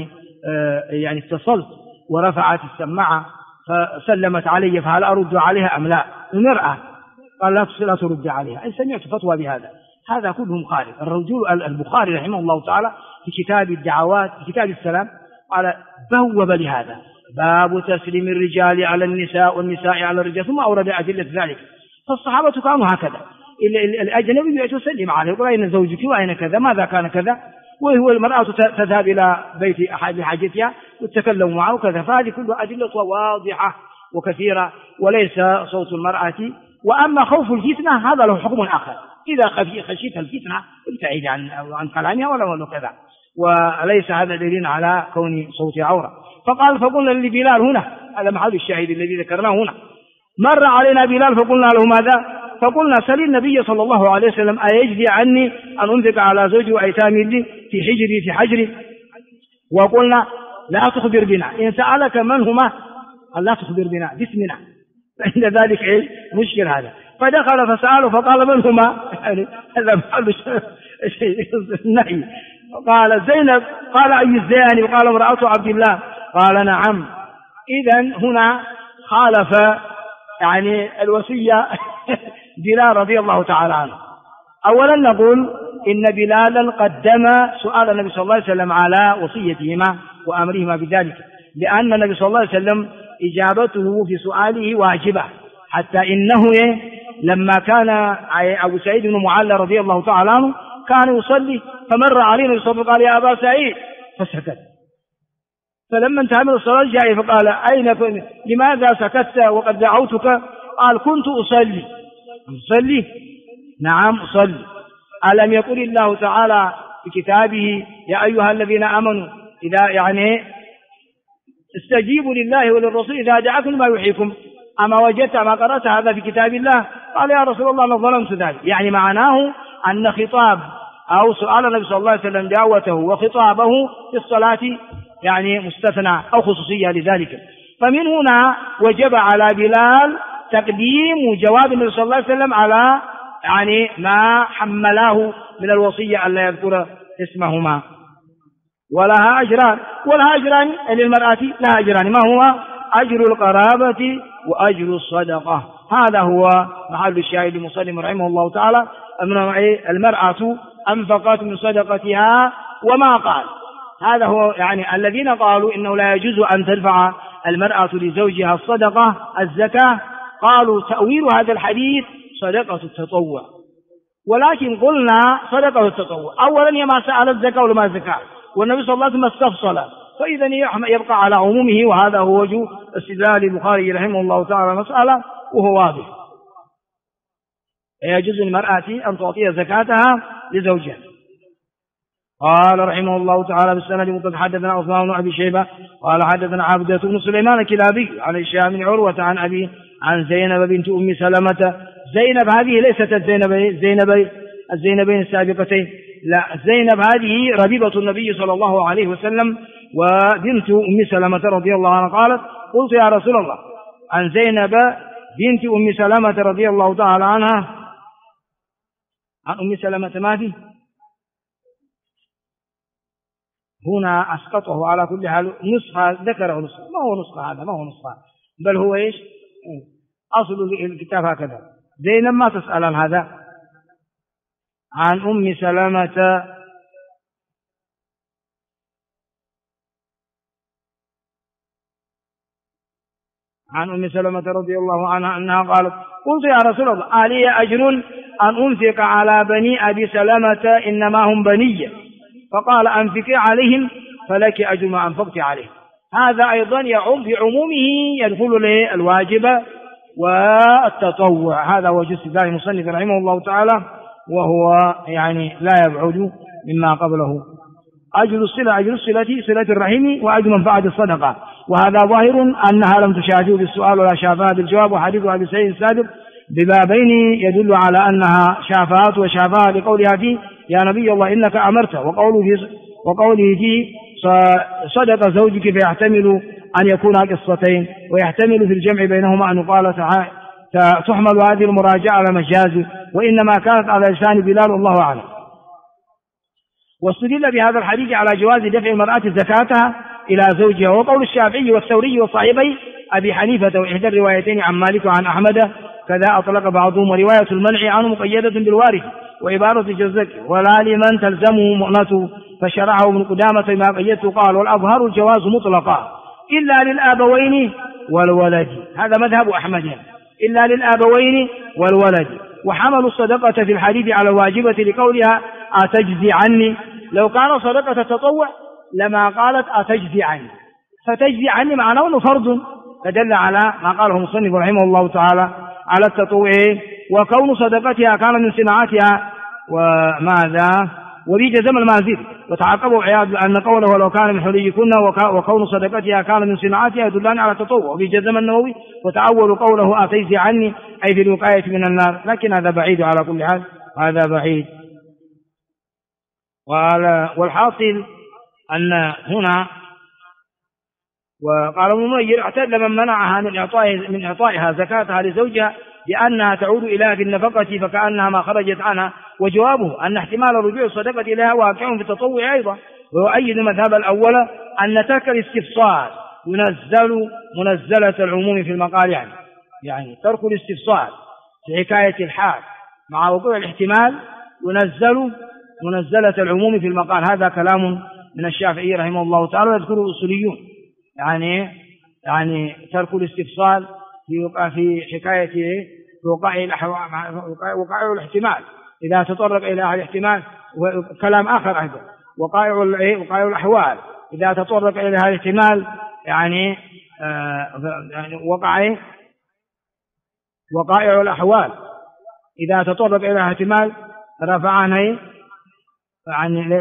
يعني اتصلت ورفعت السماعة فسلمت علي فهل أرد عليها أم لا؟ المرأة قال لا ترد عليها. إن سمعت فتوى بهذا، هذا كله مخالف. الرجل البخاري رحمه الله تعالى في كتاب الدعوات في كتاب السلام قال بوب لهذا باب تسليم الرجال على النساء والنساء على الرجال، ثم أورد أدلة ذلك. فالصحابة كانوا هكذا، الأجنبي يسلم عليه يقول أين زوجك وأين كذا ماذا كان كذا، وهو المرأة تذهب إلى بيت أحد حاجتها وتتكلم معه كذا. فهذه كلها أدلة واضحة وكثيرة وليس صوت المرأة. وأما خوف الفتنة هذا له حكم آخر، إذا خشيت الفتنة ابتعد عن كلامها ولا كذا، وليس هذا دليل على كون صوت عورة. فقال فقلنا لبلال هنا، هذا محل الشاهد الذي ذكرناه هنا، مر علينا بلال فقلنا له ماذا؟ فقلنا سل النبي صلى الله عليه وسلم أيجزي عني أن أنفق على زوجي وأيتامي لي في حجري. وقلنا لا تخبر بنا، إن سألك من هما لا تخبر بنا باسمنا، فإن ذلك مشكل هذا. فدخل فسأله فقال من هما، يعني هذا محل النهي. قال زينب، قال أي الزيان؟ قال امرأة عبد الله. قال نعم. إذن هنا خالف يعني الوصية بلال رضي الله تعالى عنه. أولا نقول إن بلالا قدم سؤال النبي صلى الله عليه وسلم على وصيتهما وأمرهما بذلك، لأن النبي صلى الله عليه وسلم إجابته في سؤاله واجبة، حتى إنه لما كان أبو سعيد بن معلى رضي الله تعالى عنه كان يصلي فمر علينا الصلاة قال يا أبا سعيد فسكت. فلما انتهى من الصلاة جاء فقال أين لماذا سكت وقد دعوتك؟ قال كنت أصلي. نعم أصلي. ألم يقل الله تعالى في كتابه يا أيها الذين آمنوا إذا يعني استجيبوا لله وللرسول إذا دعاكم ما يحييكم، أما وجدت ما قرأت هذا في كتاب الله؟ قال يا رسول الله أنا ظلمت ذلك. يعني معناه أن خطاب أو سؤال النبي صلى الله عليه وسلم دعوته وخطابه في الصلاة يعني مستثنى أو خصوصية لذلك. فمن هنا وجب على بلال تقديم جواب النبي صلى الله عليه وسلم على يعني ما حملاه من الوصية ألا يذكر اسمهما. ولها أجران للمرأة، لها أجران. ما هو؟ أجر القرابة وأجر الصدقة. هذا هو محل الشاهد لمسلم رحمه الله تعالى. المرأة أنفقت من صدقتها وما قال. هذا هو يعني الذين قالوا إنه لا يجوز أن تدفع المرأة لزوجها الصدقة الزكاة، قالوا تأويل هذا الحديث صدقة التطوع. ولكن قلنا صدقة التطوع أولا هي ما سألت زكاة ولا ما زكاة، والنبي صلى الله عليه وسلم استفصل، فإذا يبقى على عمومه. وهذا هو وجه استدلال البخاري رحمه الله تعالى مسألة، وهو واضح. يجوز للمرأة أن تعطي زكاتها لزوجها. قال رحمه الله تعالى بالسند حدثنا عثمان بن أبي شيبة قال حدثنا عبدة بن سليمان الكلابي عن هشام بن عروة عن أبي عن زينب بنت أم سلمة. زينب هذه ليست الزينبين السابقتين، لا، زينب هذه ربيبة النبي صلى الله عليه وسلم وبنت أم سلمة رضي الله عنها. قالت قلت يا رسول الله عن زينب بنت أم سلمة رضي الله تعالى عنها. عن أم سلمة ما في هنا، أسقطه على كل حال. نسخة ذكره نسخة، ما هو نسخة، هذا ما هو نسخة، بل هو إيش أصل الكتاب هكذا. زينب ما تسأل عن هذا. عن أم سلمة عن أم سلمة رضي الله عنها أنها قالت قلت يا رسول الله ألي أجر أن أنفق على بني أبي سلمة إنما هم بني؟ فقال أنفقي عليهم فلك أجر ما أنفقت عليهم. هذا أيضا يعم بعمومه، يدخل له الواجب والتطوع. هذا وجه استدلال المصنف رحمه الله تعالى، وهو يعني لا يبعد مما قبله. أجر الصلة صلة الرحم، وأجر منفعة الصدقة. وهذا ظاهر أنها لم تشاهده بالسؤال ولا شافها بالجواب. وحديث أبي سعيد السابق ببابين يدل على أنها شافات وشافها لقولها فيه يا نبي الله إنك أمرت، وقوله فيه صدق زوجك فيحتمل أن يكون قصتين، ويحتمل في الجمع بينهما أن يقال تحمل هذه المراجعة على مجاز، وإنما كانت على لسان بلال والله أعلم. واستدل بهذا الحديث على جواز دفع المرأة زكاتها إلى زوجها. وقول الشافعي والثوري وصاحبي أبي حنيفة وإحدى الروايتين عن مالك وعن أحمد كذا أطلق بعضهم. ورواية المنع عنه مقيدة بالوارث وعبارة الجزك ولا لمن تلزمه مؤنته، فشرعه ابن قدامة ما قيدته. قال والأظهر الجواز مطلقا إلا للآبوين والولد. هذا مذهب أحمد، إلا للآبوين والولد. وحملوا الصدقة في الحديث على الواجبة لقولها أتجزي عني. لو كان صدقة تطوع لما قالت أتجزي عني، فتجزي عني معناه أنه فرض، فدل على ما قاله المصنف رحمه الله تعالى على التطوع. وكون صدقتها كان من صناعتها وماذا وبه جزم المازيد. وتعقبوا عياض أن قوله لو كان من حليكن وكون صدقتها كان من صناعتها يدلان على التطوع. وبه جزم النووي وتأول قوله أتجزي عني أي في الوقاية من النار. لكن هذا بعيد على كل حال، هذا بعيد. والحاصل أن هنا وقال ابن منير اعتد من منعها من إعطائها زكاتها لزوجها لأنها تعود إليها في النفقة فكأنها ما خرجت عنها. وجوابه أن احتمال رجوع الصدقة إليها واقع في التطوع أيضا. ويؤيد المذهب الأول أن ترك الاستفصال ينزل منزلة العموم في المقال، يعني ترك الاستفصال في حكاية الحال مع وقوع الاحتمال ينزل منزلة العموم في المقال. هذا كلام من الشافعي رحمه الله تعالى يذكره الأصوليون، يعني ترك الاستفصال في حكاية وقائع الاحتمال إذا تطرق إلى الاحتمال. وكلام آخر أيضا وقائع الأحوال إذا تطرق إلى الاحتمال، يعني وقائع الأحوال إذا تطرق إلى الاحتمال رفع عنها يعني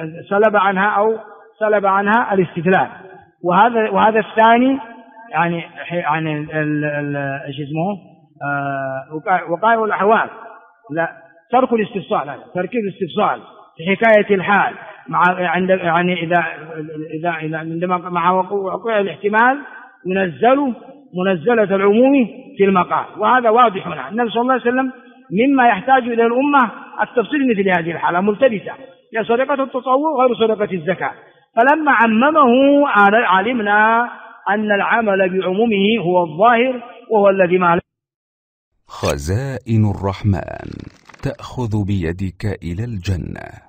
سلب عنها الاستدلال. وهذا الثاني يعني ايش اسمه وقائع الأحوال، لا ترك الاستفصال، تركيب الاستفصال في حكاية الحال عندما مع وقوع الاحتمال ينزل منزلة العموم في المقال، وهذا واضح هنا. النبي صلى الله عليه وسلم مما يحتاج إلى الأمة التفصيل مثل هذه الحالة ملتبسة، هي صدقة التطوع غير صدقة الزكاة، فلما عممه علمنا أن العمل بعمومه هو الظاهر وهو الذي ما. خزائن الرحمن تأخذ بيدك إلى الجنة.